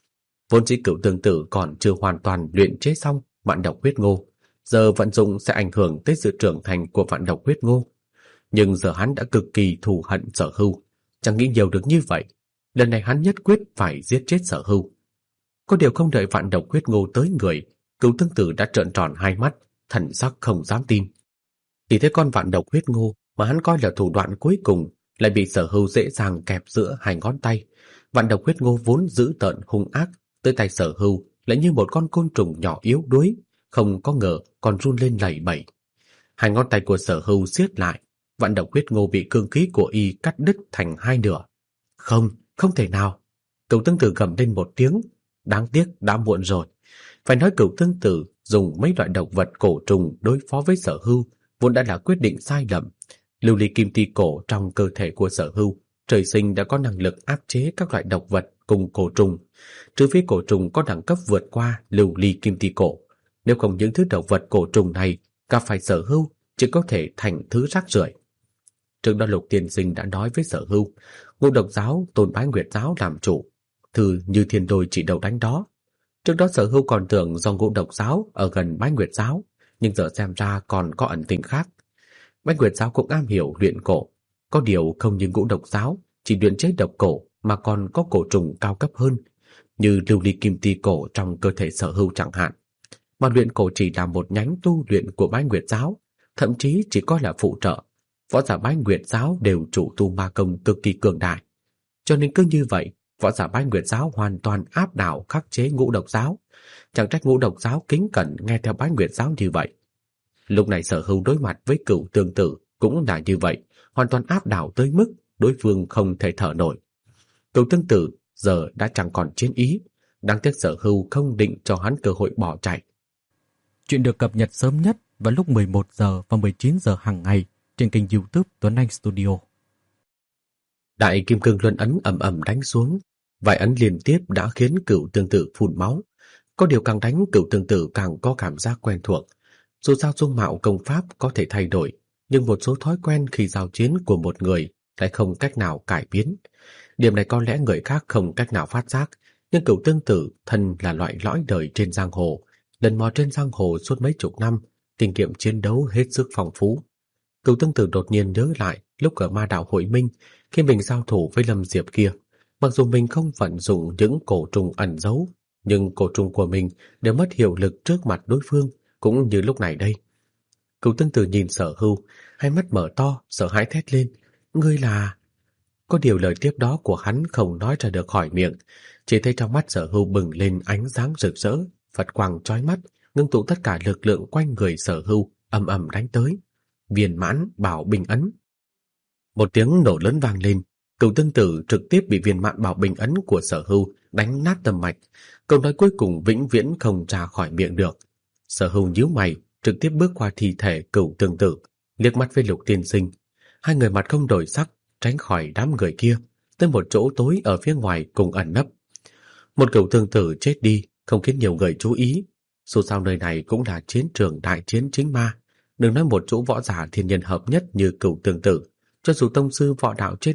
Vốn dĩ Cửu Tương Tử còn chưa hoàn toàn luyện chế xong vạn độc huyết ngô, giờ vận dụng sẽ ảnh hưởng tới sự trưởng thành của vạn độc huyết ngô. Nhưng giờ hắn đã cực kỳ thù hận Sở Hưu, chẳng nghĩ nhiều được như vậy. Lần này hắn nhất quyết phải giết chết Sở Hưu. Có điều không đợi vạn độc huyết ngô tới người, Cửu Tương Tử đã trợn tròn hai mắt, thần sắc không dám tin. Chỉ thấy con vạn độc huyết ngô mà hắn coi là thủ đoạn cuối cùng lại bị Sở Hưu dễ dàng kẹp giữa hai ngón tay. Vạn độc huyết ngô vốn dữ tợn hung ác, tới tay Sở Hưu lại như một con côn trùng nhỏ yếu đuối, không có ngờ còn run lên lẩy bẩy. Hai ngón tay của Sở Hưu siết lại, vạn độc huyết ngô bị cương khí của y cắt đứt thành hai nửa. Không, không thể nào! Cửu Tương Tử gầm lên một tiếng, đáng tiếc đã muộn rồi. Phải nói Cửu Tương Tử dùng mấy loại độc vật cổ trùng đối phó với Sở Hưu vốn đã là quyết định sai lầm. Lưu ly kim ti cổ trong cơ thể của Sở Hưu trời sinh đã có năng lực áp chế các loại độc vật cùng cổ trùng, trừ phi cổ trùng có đẳng cấp vượt qua lưu ly kim ti cổ. Nếu không những thứ độc vật cổ trùng này gặp phải Sở Hưu chỉ có thể thành thứ rác rưởi. Trước đó Lục tiên sinh đã nói với Sở Hưu, Ngũ Độc giáo tôn Bái Nguyệt giáo làm chủ, thử như thiên đôi chỉ đầu đánh đó. Trước đó Sở Hưu còn tưởng do Ngũ Độc giáo ở gần Bái Nguyệt giáo, nhưng giờ xem ra còn có ẩn tình khác. Bái Nguyệt giáo cũng am hiểu luyện cổ, có điều không như Ngũ Độc giáo chỉ luyện chế độc cổ mà còn có cổ trùng cao cấp hơn, như lưu ly kim ti cổ trong cơ thể Sở Hưu chẳng hạn. Mà luyện cổ chỉ là một nhánh tu luyện của Bái Nguyệt giáo, thậm chí chỉ coi là phụ trợ. Võ giả Bái Nguyệt giáo đều chủ tu ma công cực kỳ cường đại, cho nên cứ như vậy, võ giả Bái Nguyệt giáo hoàn toàn áp đảo khắc chế Ngũ Độc giáo. Chẳng trách Ngũ Độc giáo kính cẩn nghe theo Bái Nguyệt giáo như vậy. Lúc này Sở Hưu đối mặt với Cửu Tương Tử cũng là như vậy, hoàn toàn áp đảo tới mức đối phương không thể thở nổi. Cửu Tương Tử giờ đã chẳng còn chiến ý, đáng tiếc Sở Hưu không định cho hắn cơ hội bỏ chạy. Chuyện được cập nhật sớm nhất vào lúc 11 giờ và 19 giờ hàng ngày trên kênh YouTube Tuấn Anh Studio. Đại kim cương luân ấn ầm ầm đánh xuống, vài ấn liên tiếp đã khiến Cửu Tương Tử phun máu. Có điều càng đánh Cửu Tương Tử càng có cảm giác quen thuộc. Dù sao dung mạo công pháp có thể thay đổi, nhưng một số thói quen khi giao chiến của một người lại không cách nào cải biến. Điểm này có lẽ người khác không cách nào phát giác, nhưng Cửu Tương Tử thân là loại lõi đời trên giang hồ, lần mò trên giang hồ suốt mấy chục năm, kinh nghiệm chiến đấu hết sức phong phú. Cửu Tương Tử đột nhiên nhớ lại lúc ở Ma Đạo Hội Minh, khi mình giao thủ với Lâm Diệp kia, mặc dù mình không vận dụng những cổ trùng ẩn giấu, nhưng cổ trùng của mình đều mất hiệu lực trước mặt đối phương, cũng như lúc này đây. Cửu Tương Tử nhìn Sở Hưu, hai mắt mở to, sợ hãi thét lên, ngươi là... Có điều lời tiếp đó của hắn không nói ra được khỏi miệng, chỉ thấy trong mắt Sở Hưu bừng lên ánh sáng rực rỡ, Phật quang chói mắt, ngưng tụ tất cả lực lượng quanh người Sở Hưu, ầm ầm đánh tới. Viên mãn bảo bình ấn. Một tiếng nổ lớn vang lên, Cửu Tương Tử trực tiếp bị viên mãn bảo bình ấn của Sở Hưu đánh nát tâm mạch, câu nói cuối cùng vĩnh viễn không ra khỏi miệng được. Sở Hưu nhíu mày, trực tiếp bước qua thi thể Cửu Tương Tử, liếc mắt với Lục tiên sinh. Hai người mặt không đổi sắc, tránh khỏi đám người kia, tới một chỗ tối ở phía ngoài cùng ẩn nấp. Một Cửu Tương Tử chết đi không khiến nhiều người chú ý, dù sao nơi này cũng là chiến trường đại chiến chính ma. Đừng nói một chỗ võ giả thiên nhân hợp nhất như Cửu Tương Tử, cho dù tông sư võ đạo chết đi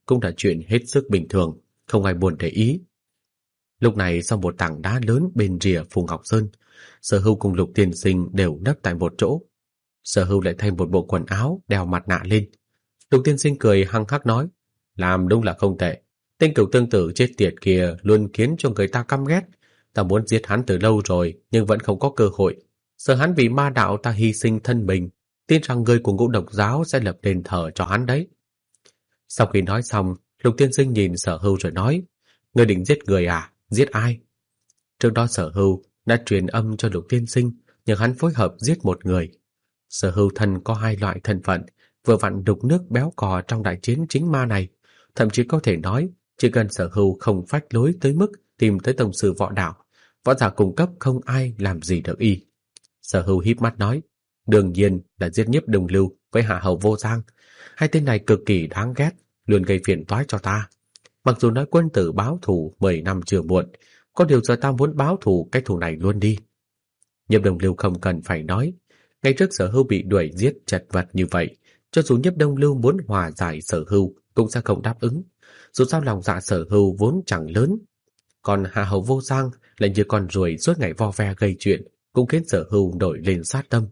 cũng là chuyện hết sức bình thường, không ai buồn để ý. Lúc này sau một tảng đá lớn bên rìa Phù Ngọc Sơn, Sở Hưu cùng Lục Tiên Sinh đều nấp tại một chỗ. Sở Hưu lại thay một bộ quần áo, đeo mặt nạ lên. Lục Tiên Sinh cười hăng hắc nói, làm đúng là không tệ. Tên cửu tương tử chết tiệt kia luôn khiến cho người ta căm ghét. Ta muốn giết hắn từ lâu rồi, nhưng vẫn không có cơ hội. Sợ hắn vì ma đạo ta hy sinh thân mình, tin rằng người của Ngũ Độc giáo sẽ lập đền thờ cho hắn đấy. Sau khi nói xong, Lục Tiên Sinh nhìn Sở Hưu rồi nói, ngươi định giết người à? Giết ai? Trước đó Sở Hưu đã truyền âm cho Lục Tiên Sinh, nhưng hắn phối hợp giết một người. Sở Hưu thân có hai loại thân phận, vừa vặn đục nước béo cò trong đại chiến chính ma này. Thậm chí có thể nói, chỉ cần Sở Hưu không phách lối tới mức tìm tới tông sư võ đạo, võ giả cung cấp không ai làm gì được y. Sở Hưu híp mắt nói, đương nhiên là giết Nhiếp Đồng Lưu với Hạ Hầu Vô Giang. Hai tên này cực kỳ đáng ghét, luôn gây phiền toái cho ta. Mặc dù nói quân tử báo thù 10 năm chưa muộn, có điều giờ ta muốn báo thù cái thù này luôn đi. Nhiếp Đồng Lưu không cần phải nói, ngày trước Sở Hưu bị đuổi giết chật vật như vậy, cho dù Nhiếp Đồng Lưu muốn hòa giải Sở Hưu cũng sẽ không đáp ứng. Dù sao lòng dạ Sở Hưu vốn chẳng lớn, còn Hạ Hầu Vô Giang lại như con ruồi suốt ngày vo ve gây chuyện, cũng khiến Sở Hưu nổi lên sát tâm.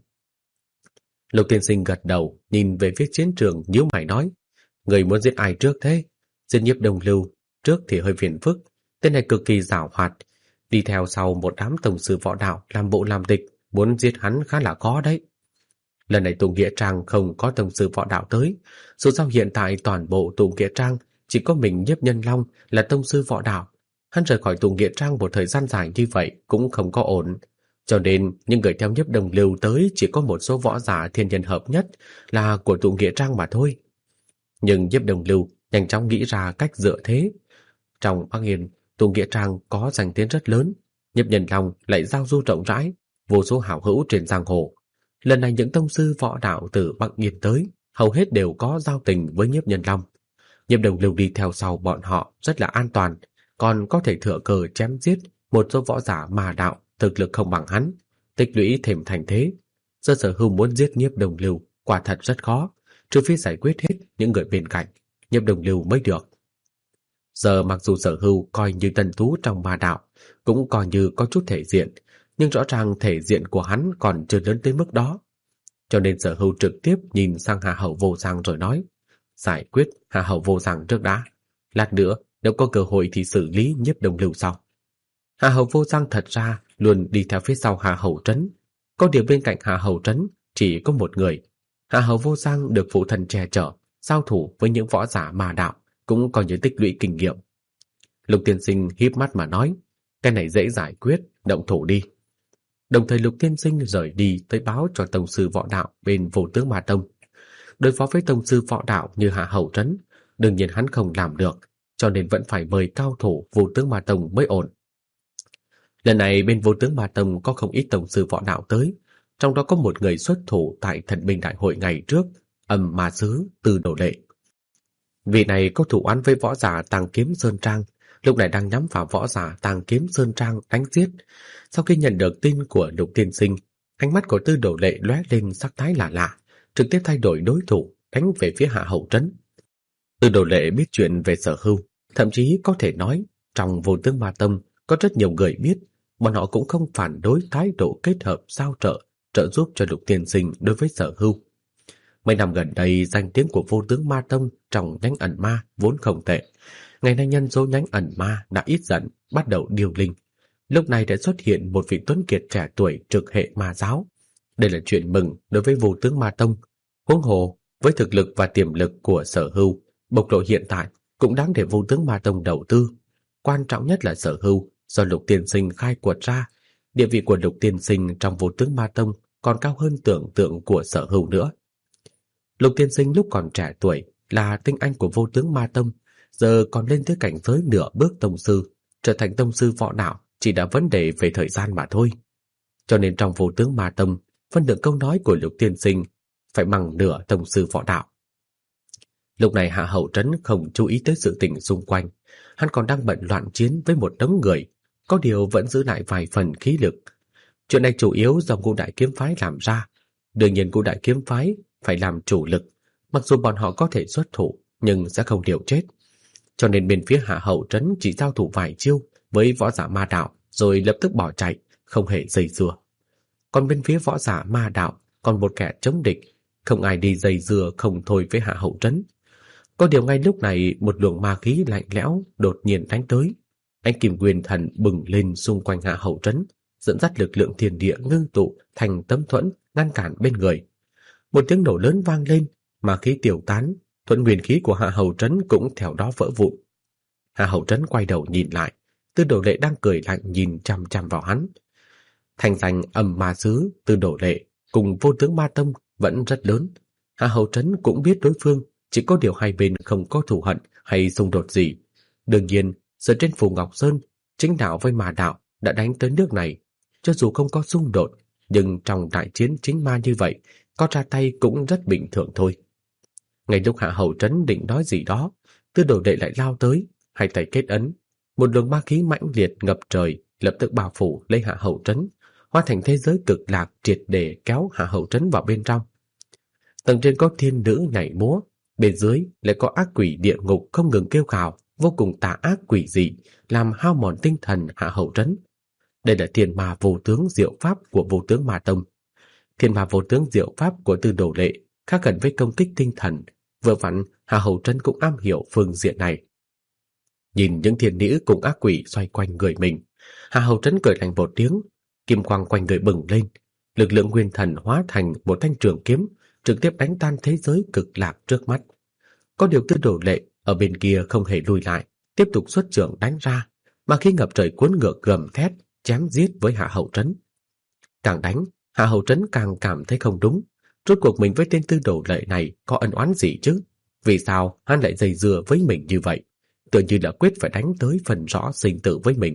Lục Tiên Sinh gật đầu, nhìn về phía chiến trường nhíu mày nói, người muốn giết ai trước thế? Giết Nhiếp Đồng Lưu trước thì hơi phiền phức, tên này cực kỳ giảo hoạt, đi theo sau một đám tổng sư võ đạo làm bộ làm tịch, muốn giết hắn khá là khó đấy. Lần này tụ nghĩa trang không có tổng sư võ đạo tới, dù sao hiện tại toàn bộ tụ nghĩa trang chỉ có mình Nhiếp Nhân Long là tông sư võ đạo. Hắn rời khỏi tụ nghĩa trang một thời gian dài như vậy cũng không có ổn, cho nên những người theo Nhiếp Đồng Lưu tới chỉ có một số võ giả thiên nhân hợp nhất là của tụ nghĩa trang mà thôi. Nhưng Nhiếp Đồng Lưu nhanh chóng nghĩ ra cách dựa thế. Trong Bắc Yên, tụ nghĩa trang có danh tiếng rất lớn, Nhiếp Nhân Long lại giao du rộng rãi, vô số hảo hữu trên giang hồ. Lần này những tông sư võ đạo từ Bắc Yên tới, hầu hết đều có giao tình với Nhiếp Nhân Long. Nhiếp Đồng Lưu đi theo sau bọn họ rất là an toàn, còn có thể thừa cơ chém giết một số võ giả ma đạo thực lực không bằng hắn, tích lũy thêm thành thế. Giờ Sở Hưu muốn giết Nhiếp Đồng Lưu quả thật rất khó, trừ phi giải quyết hết những người bên cạnh, Nhiếp Đồng Lưu mới được. Giờ mặc dù Sở Hưu coi như tân tú trong ma đạo, cũng coi như có chút thể diện, nhưng rõ ràng thể diện của hắn còn chưa lớn tới mức đó. Cho nên Sở Hưu trực tiếp nhìn sang Hạ Hầu Vô Giang rồi nói, giải quyết Hạ Hầu Vô Giang trước đã, lát nữa nếu có cơ hội thì xử lý Nhiếp Đồng Lưu sau. Hạ Hầu Vô Giang thật ra luôn đi theo phía sau Hạ Hầu Trấn, có điều bên cạnh Hạ Hầu Trấn chỉ có một người. Hạ Hầu Vô Giang được phụ thân che chở, giao thủ với những võ giả ma đạo, cũng có những tích lũy kinh nghiệm. Lục Tiên Sinh híp mắt mà nói, cái này dễ giải quyết, động thủ đi. Đồng thời Lục Tiên Sinh rời đi tới báo cho tông sư võ đạo bên Vô Tướng Ma Tông. Đối phó với tông sư võ đạo như Hạ Hầu Trấn, đương nhiên hắn không làm được, cho nên vẫn phải mời cao thủ Vô Tướng Ma Tông mới ổn. Lần này bên Vô Tướng Ma Tông có không ít tông sư võ đạo tới, trong đó có một người xuất thủ tại Thần Binh Đại hội ngày trước, Âm Ma Sứ Từ Đồ Lệ. Vị này có thủ oán với võ giả Tàng Kiếm Sơn Trang, lúc này đang nhắm vào võ giả Tàng Kiếm Sơn Trang đánh giết. Sau khi nhận được tin của Lục Tiên Sinh, ánh mắt của Từ Đồ Lệ lóe lên sắc thái lạ lạ, trực tiếp thay đổi đối thủ, đánh về phía Hạ Hầu Trấn. Từ Đồ Lệ biết chuyện về Sở Hưu, thậm chí có thể nói trong Vô Tướng Ma Tông có rất nhiều người biết, bọn họ cũng không phản đối thái độ kết hợp giao trợ giúp cho Lục Tiên Sinh đối với Sở Hưu. Mấy năm gần đây, danh tiếng của Vô Tướng Ma Tông trong nhánh ẩn ma vốn không tệ. Ngày nay nhân số nhánh ẩn ma đã ít dần, bắt đầu điều linh. Lúc này đã xuất hiện một vị tuấn kiệt trẻ tuổi trực hệ ma giáo. Đây là chuyện mừng đối với Vô Tướng Ma Tông. Huống hồ, với thực lực và tiềm lực của Sở Hưu, bộc lộ hiện tại cũng đáng để Vô Tướng Ma Tông đầu tư. Quan trọng nhất là Sở Hưu do Lục Tiên Sinh khai quật ra, địa vị của Lục Tiên Sinh trong Vô Tướng Ma Tông còn cao hơn tưởng tượng của Sở Hưu nữa. Lục Tiên Sinh lúc còn trẻ tuổi là tinh anh của Vô Tướng Ma Tông, giờ còn lên tới cảnh giới nửa bước tông sư, trở thành tông sư võ đạo chỉ là vấn đề về thời gian mà thôi. Cho nên trong Vô Tướng Ma Tông, phân lượng câu nói của Lục Tiên Sinh phải bằng nửa tông sư võ đạo. Lúc này Hạ Hầu Trấn không chú ý tới sự tình xung quanh, hắn còn đang bận loạn chiến với một đống người, có điều vẫn giữ lại vài phần khí lực. Chuyện này chủ yếu do Ngũ Đại Kiếm Phái làm ra, đương nhiên Ngũ Đại Kiếm Phái phải làm chủ lực, mặc dù bọn họ có thể xuất thủ nhưng sẽ không liều chết. cho nên bên phía Hạ Hậu trấn chỉ giao thủ vài chiêu với võ giả ma đạo rồi lập tức bỏ chạy, không hề dây dưa. Còn bên phía võ giả ma đạo còn một kẻ chống địch, không ai đi dây dưa không thôi với Hạ Hậu trấn. Có điều ngay lúc này một luồng ma khí lạnh lẽo đột nhiên đánh tới. Ánh kim nguyên thần bừng lên xung quanh Hạ Hậu trấn, dẫn dắt lực lượng thiên địa ngưng tụ thành tấm thuẫn ngăn cản bên người. Một tiếng nổ lớn vang lên, ma khí tiêu tán, thuẫn nguyên khí của Hạ Hậu trấn cũng theo đó vỡ vụn. Hạ Hậu trấn quay đầu nhìn lại, Tư Đồ Lệ đang cười lạnh nhìn chằm chằm vào hắn. Thành danh Âm Ma Sứ Tư Đồ Lệ cùng Vô Tướng Ma Tông vẫn rất lớn. Hạ Hậu trấn cũng biết đối phương, chỉ có điều hai bên không có thù hận hay xung đột gì. Đương nhiên, giờ trên Phù Ngọc Sơn, chính đạo với ma đạo đã đánh tới nước này. Cho dù không có xung đột, nhưng trong đại chiến chính ma như vậy, có ra tay cũng rất bình thường thôi. Ngay lúc Hạ Hậu trấn định nói gì đó, Tư Đồ Đệ lại lao tới, hai tay kết ấn. Một luồng ma khí mãnh liệt ngập trời lập tức bao phủ lấy Hạ Hậu trấn, hóa thành thế giới cực lạc triệt để kéo Hạ Hậu trấn vào bên trong. Tầng trên có thiên nữ nhảy múa, bên dưới lại có ác quỷ địa ngục không ngừng kêu gào, vô cùng tà ác quỷ dị, làm hao mòn tinh thần Hạ Hậu trấn. Đây là thiên ma vô tướng diệu pháp của Vô Tướng Ma Tông. Thiên ma vô tướng diệu pháp của Tư Đồ Lệ khác gần với công kích tinh thần, vừa vặn Hạ Hậu trấn cũng am hiểu phương diện này. Nhìn những thiên nữ cùng ác quỷ xoay quanh người mình, Hạ Hậu trấn cười lạnh một tiếng, kim quang quanh người bừng lên, lực lượng nguyên thần hóa thành một thanh trường kiếm, trực tiếp đánh tan thế giới cực lạc trước mắt. Có điều Tư Đồ Lệ ở bên kia không hề lùi lại, tiếp tục xuất trưởng đánh ra, mà khi ngập trời cuốn ngược gầm thét, chém giết với Hạ Hậu trấn. Càng đánh, Hạ Hậu trấn càng cảm thấy không đúng. Rốt cuộc mình với tên Tư Đồ Lệ này có ân oán gì chứ? Vì sao hắn lại dây dưa với mình như vậy? Tựa như là quyết phải đánh tới phần rõ sinh tử với mình.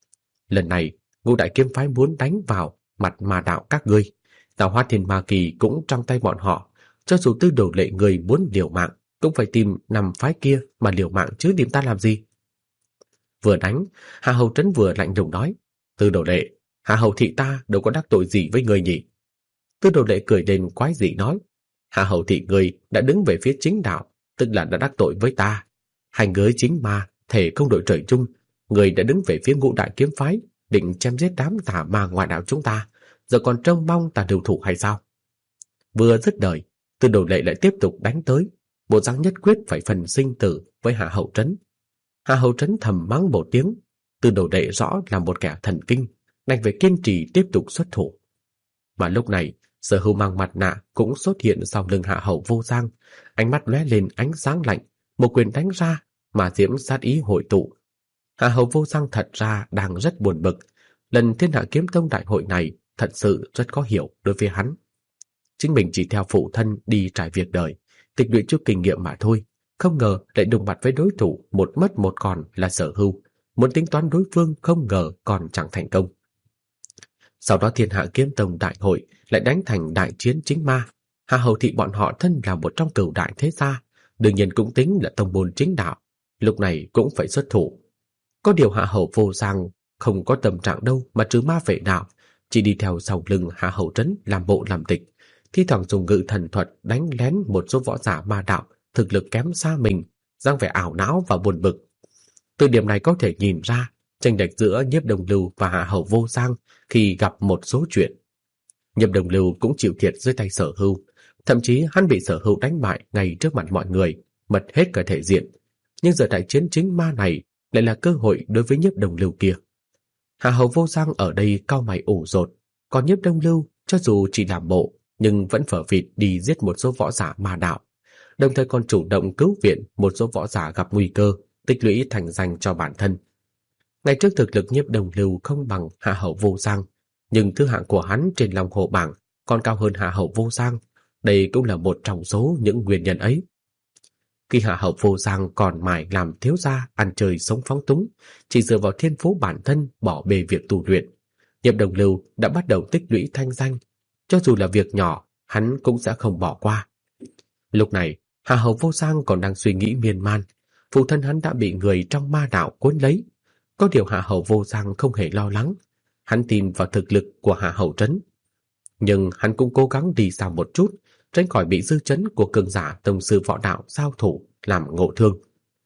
Lần này, Ngũ Đại Kiếm Phái muốn đánh vào mặt ma đạo các ngươi. Tạo Hóa Thiên Ma Kỳ cũng trong tay bọn họ. Cho dù Tư Đồ Lệ người muốn liều mạng, cũng phải tìm 5 phái kia mà liều mạng chứ tìm ta làm gì? Vừa đánh, Hạ Hậu trấn vừa lạnh lùng nói, Tư Đồ Lệ, Hạ Hậu thị ta đâu có đắc tội gì với người nhỉ? Tư Đồ Lệ cười lên quái dị nói, Hạ Hậu thị người đã đứng về phía chính đạo, tức là đã đắc tội với ta. Hành người chính ma, thể không đội trời chung, người đã đứng về phía Ngũ Đại Kiếm Phái, định chém giết đám tà ma ngoại đạo chúng ta, giờ còn trông mong ta điều thủ hay sao? Vừa dứt lời, Tư Đồ Lệ lại tiếp tục đánh tới, bộ dáng nhất quyết phải phần sinh tử với Hạ Hậu trấn. Hạ Hậu trấn thầm mắng một tiếng, Tư Đồ Lệ rõ là một kẻ thần kinh, đành phải kiên trì tiếp tục xuất thủ. Mà lúc này, Sở Hưu mang mặt nạ cũng xuất hiện sau lưng Hạ Hậu Vô Giang, ánh mắt lóe lên ánh sáng lạnh, một quyền đánh ra mà diễm sát ý hội tụ. Hạ Hậu Vô Giang thật ra đang rất buồn bực, lần Thiên Hạ Kiếm Tông đại hội này thật sự rất khó hiểu đối với hắn. Chính mình chỉ theo phụ thân đi trải việc đời, tích lũy chút kinh nghiệm mà thôi, không ngờ lại đụng mặt với đối thủ một mất một còn là Sở Hưu, muốn tính toán đối phương không ngờ còn chẳng thành công. Sau đó Thiên Hạ Kiếm Tông đại hội lại đánh thành đại chiến chính ma. Hạ Hậu thị bọn họ thân là một trong cửu đại thế gia, đương nhiên cũng tính là tông môn chính đạo, lúc này cũng phải xuất thủ. Có điều Hạ Hậu Vô Giang không có tâm trạng đâu mà trừ ma vệ đạo, chỉ đi theo sau lưng Hạ Hậu trấn làm bộ làm tịch, thi thoảng dùng ngự thần thuật đánh lén một số võ giả ma đạo thực lực kém xa mình, dáng vẻ ảo não và buồn bực. Từ điểm này có thể nhìn ra chênh lệch giữa Nhiếp Đồng Lưu và Hạ Hậu Vô Giang khi gặp một số chuyện. Nhiếp Đồng Lưu cũng chịu thiệt dưới tay Sở Hưu, thậm chí hắn bị Sở Hưu đánh bại ngay trước mặt mọi người, mất hết cả thể diện. Nhưng giờ đại chiến chính ma này lại là cơ hội đối với Nhiếp Đồng Lưu kia. Hạ Hậu Vô Giang ở đây cau mày ủ rột, còn Nhiếp Đồng Lưu cho dù chỉ làm bộ nhưng vẫn phở phịt đi giết một số võ giả ma đạo, đồng thời còn chủ động cứu viện một số võ giả gặp nguy cơ, tích lũy thành danh cho bản thân. Ngày trước thực lực Nhiếp Đồng Lưu không bằng Hạ Hậu Vô Giang, nhưng thứ hạng của hắn trên Long Hồ bảng còn cao hơn Hạ Hậu Vô Giang, đây cũng là một trong số những nguyên nhân ấy. Khi Hạ Hậu Vô Giang còn mải làm thiếu gia ăn chơi sống phóng túng, chỉ dựa vào thiên phú bản thân bỏ bê việc tu luyện, Nhiếp Đồng Lưu đã bắt đầu tích lũy thanh danh, cho dù là việc nhỏ, hắn cũng sẽ không bỏ qua. Lúc này, Hạ Hậu Vô Giang còn đang suy nghĩ miên man, phụ thân hắn đã bị người trong ma đạo cuốn lấy. Có điều Hạ Hậu Vô Giang không hề lo lắng, hắn tin vào thực lực của Hạ Hậu trấn. Nhưng hắn cũng cố gắng đi xa một chút, tránh khỏi bị dư chấn của cường giả tông sư võ đạo giao thủ làm ngộ thương.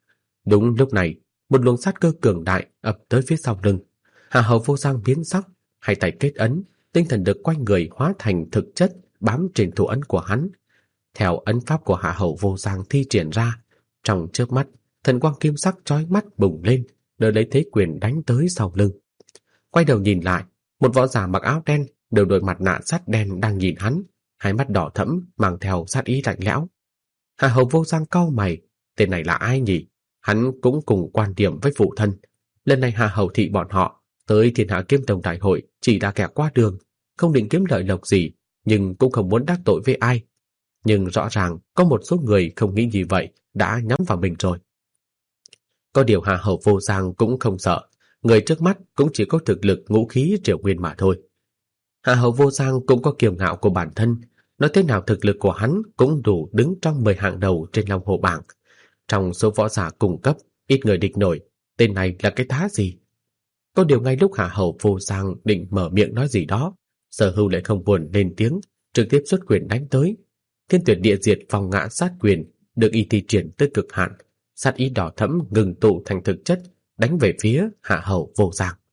Đúng lúc này, một luồng sát cơ cường đại ập tới phía sau lưng. Hạ Hầu Vô Giang biến sắc, hai tay kết ấn, tinh thần lực quanh người hóa thành thực chất bám trên thủ ấn của hắn. Theo ấn pháp của Hạ Hầu Vô Giang thi triển ra, trong chớp mắt, thần quang kim sắc chói mắt bùng lên, đỡ lấy thế quyền đánh tới sau lưng. Quay đầu nhìn lại, một võ giả mặc áo đen, đầu đội mặt nạ sắt đen đang nhìn hắn, hai mắt đỏ thẫm mang theo sát ý lạnh lẽo. Hạ Hầu Vô Giang cau mày, tên này là ai nhỉ? Hắn cũng cùng quan điểm với phụ thân. Lần này Hạ Hầu thị bọn họ tới Thiên Hạ Kiếm Tông đại hội chỉ đã kẻ qua đường, không định kiếm lợi lộc gì, nhưng cũng không muốn đắc tội với ai. Nhưng rõ ràng có một số người không nghĩ như vậy đã nhắm vào mình rồi. Có điều Hạ Hầu Vô Giang cũng không sợ, người trước mắt cũng chỉ có thực lực ngũ khí triệu nguyên mà thôi. Hạ Hầu Vô Giang cũng có kiêu ngạo của bản thân, nói thế nào thực lực của hắn cũng đủ đứng trong 10 hạng đầu trên Long Hồ bảng. Trong số võ giả cùng cấp, ít người địch nổi, tên này là cái thá gì? Có điều ngay lúc Hạ Hầu Vô Giang định mở miệng nói gì đó, Sở Hưu lại không buồn lên tiếng, trực tiếp xuất quyền đánh tới. Thiên Tuyệt Địa Diệt Phong Ngã Sát Quyền được y thi triển tới cực hạn, sát ý đỏ thẫm ngừng tụ thành thực chất, đánh về phía Hạ Hầu Vô Giang.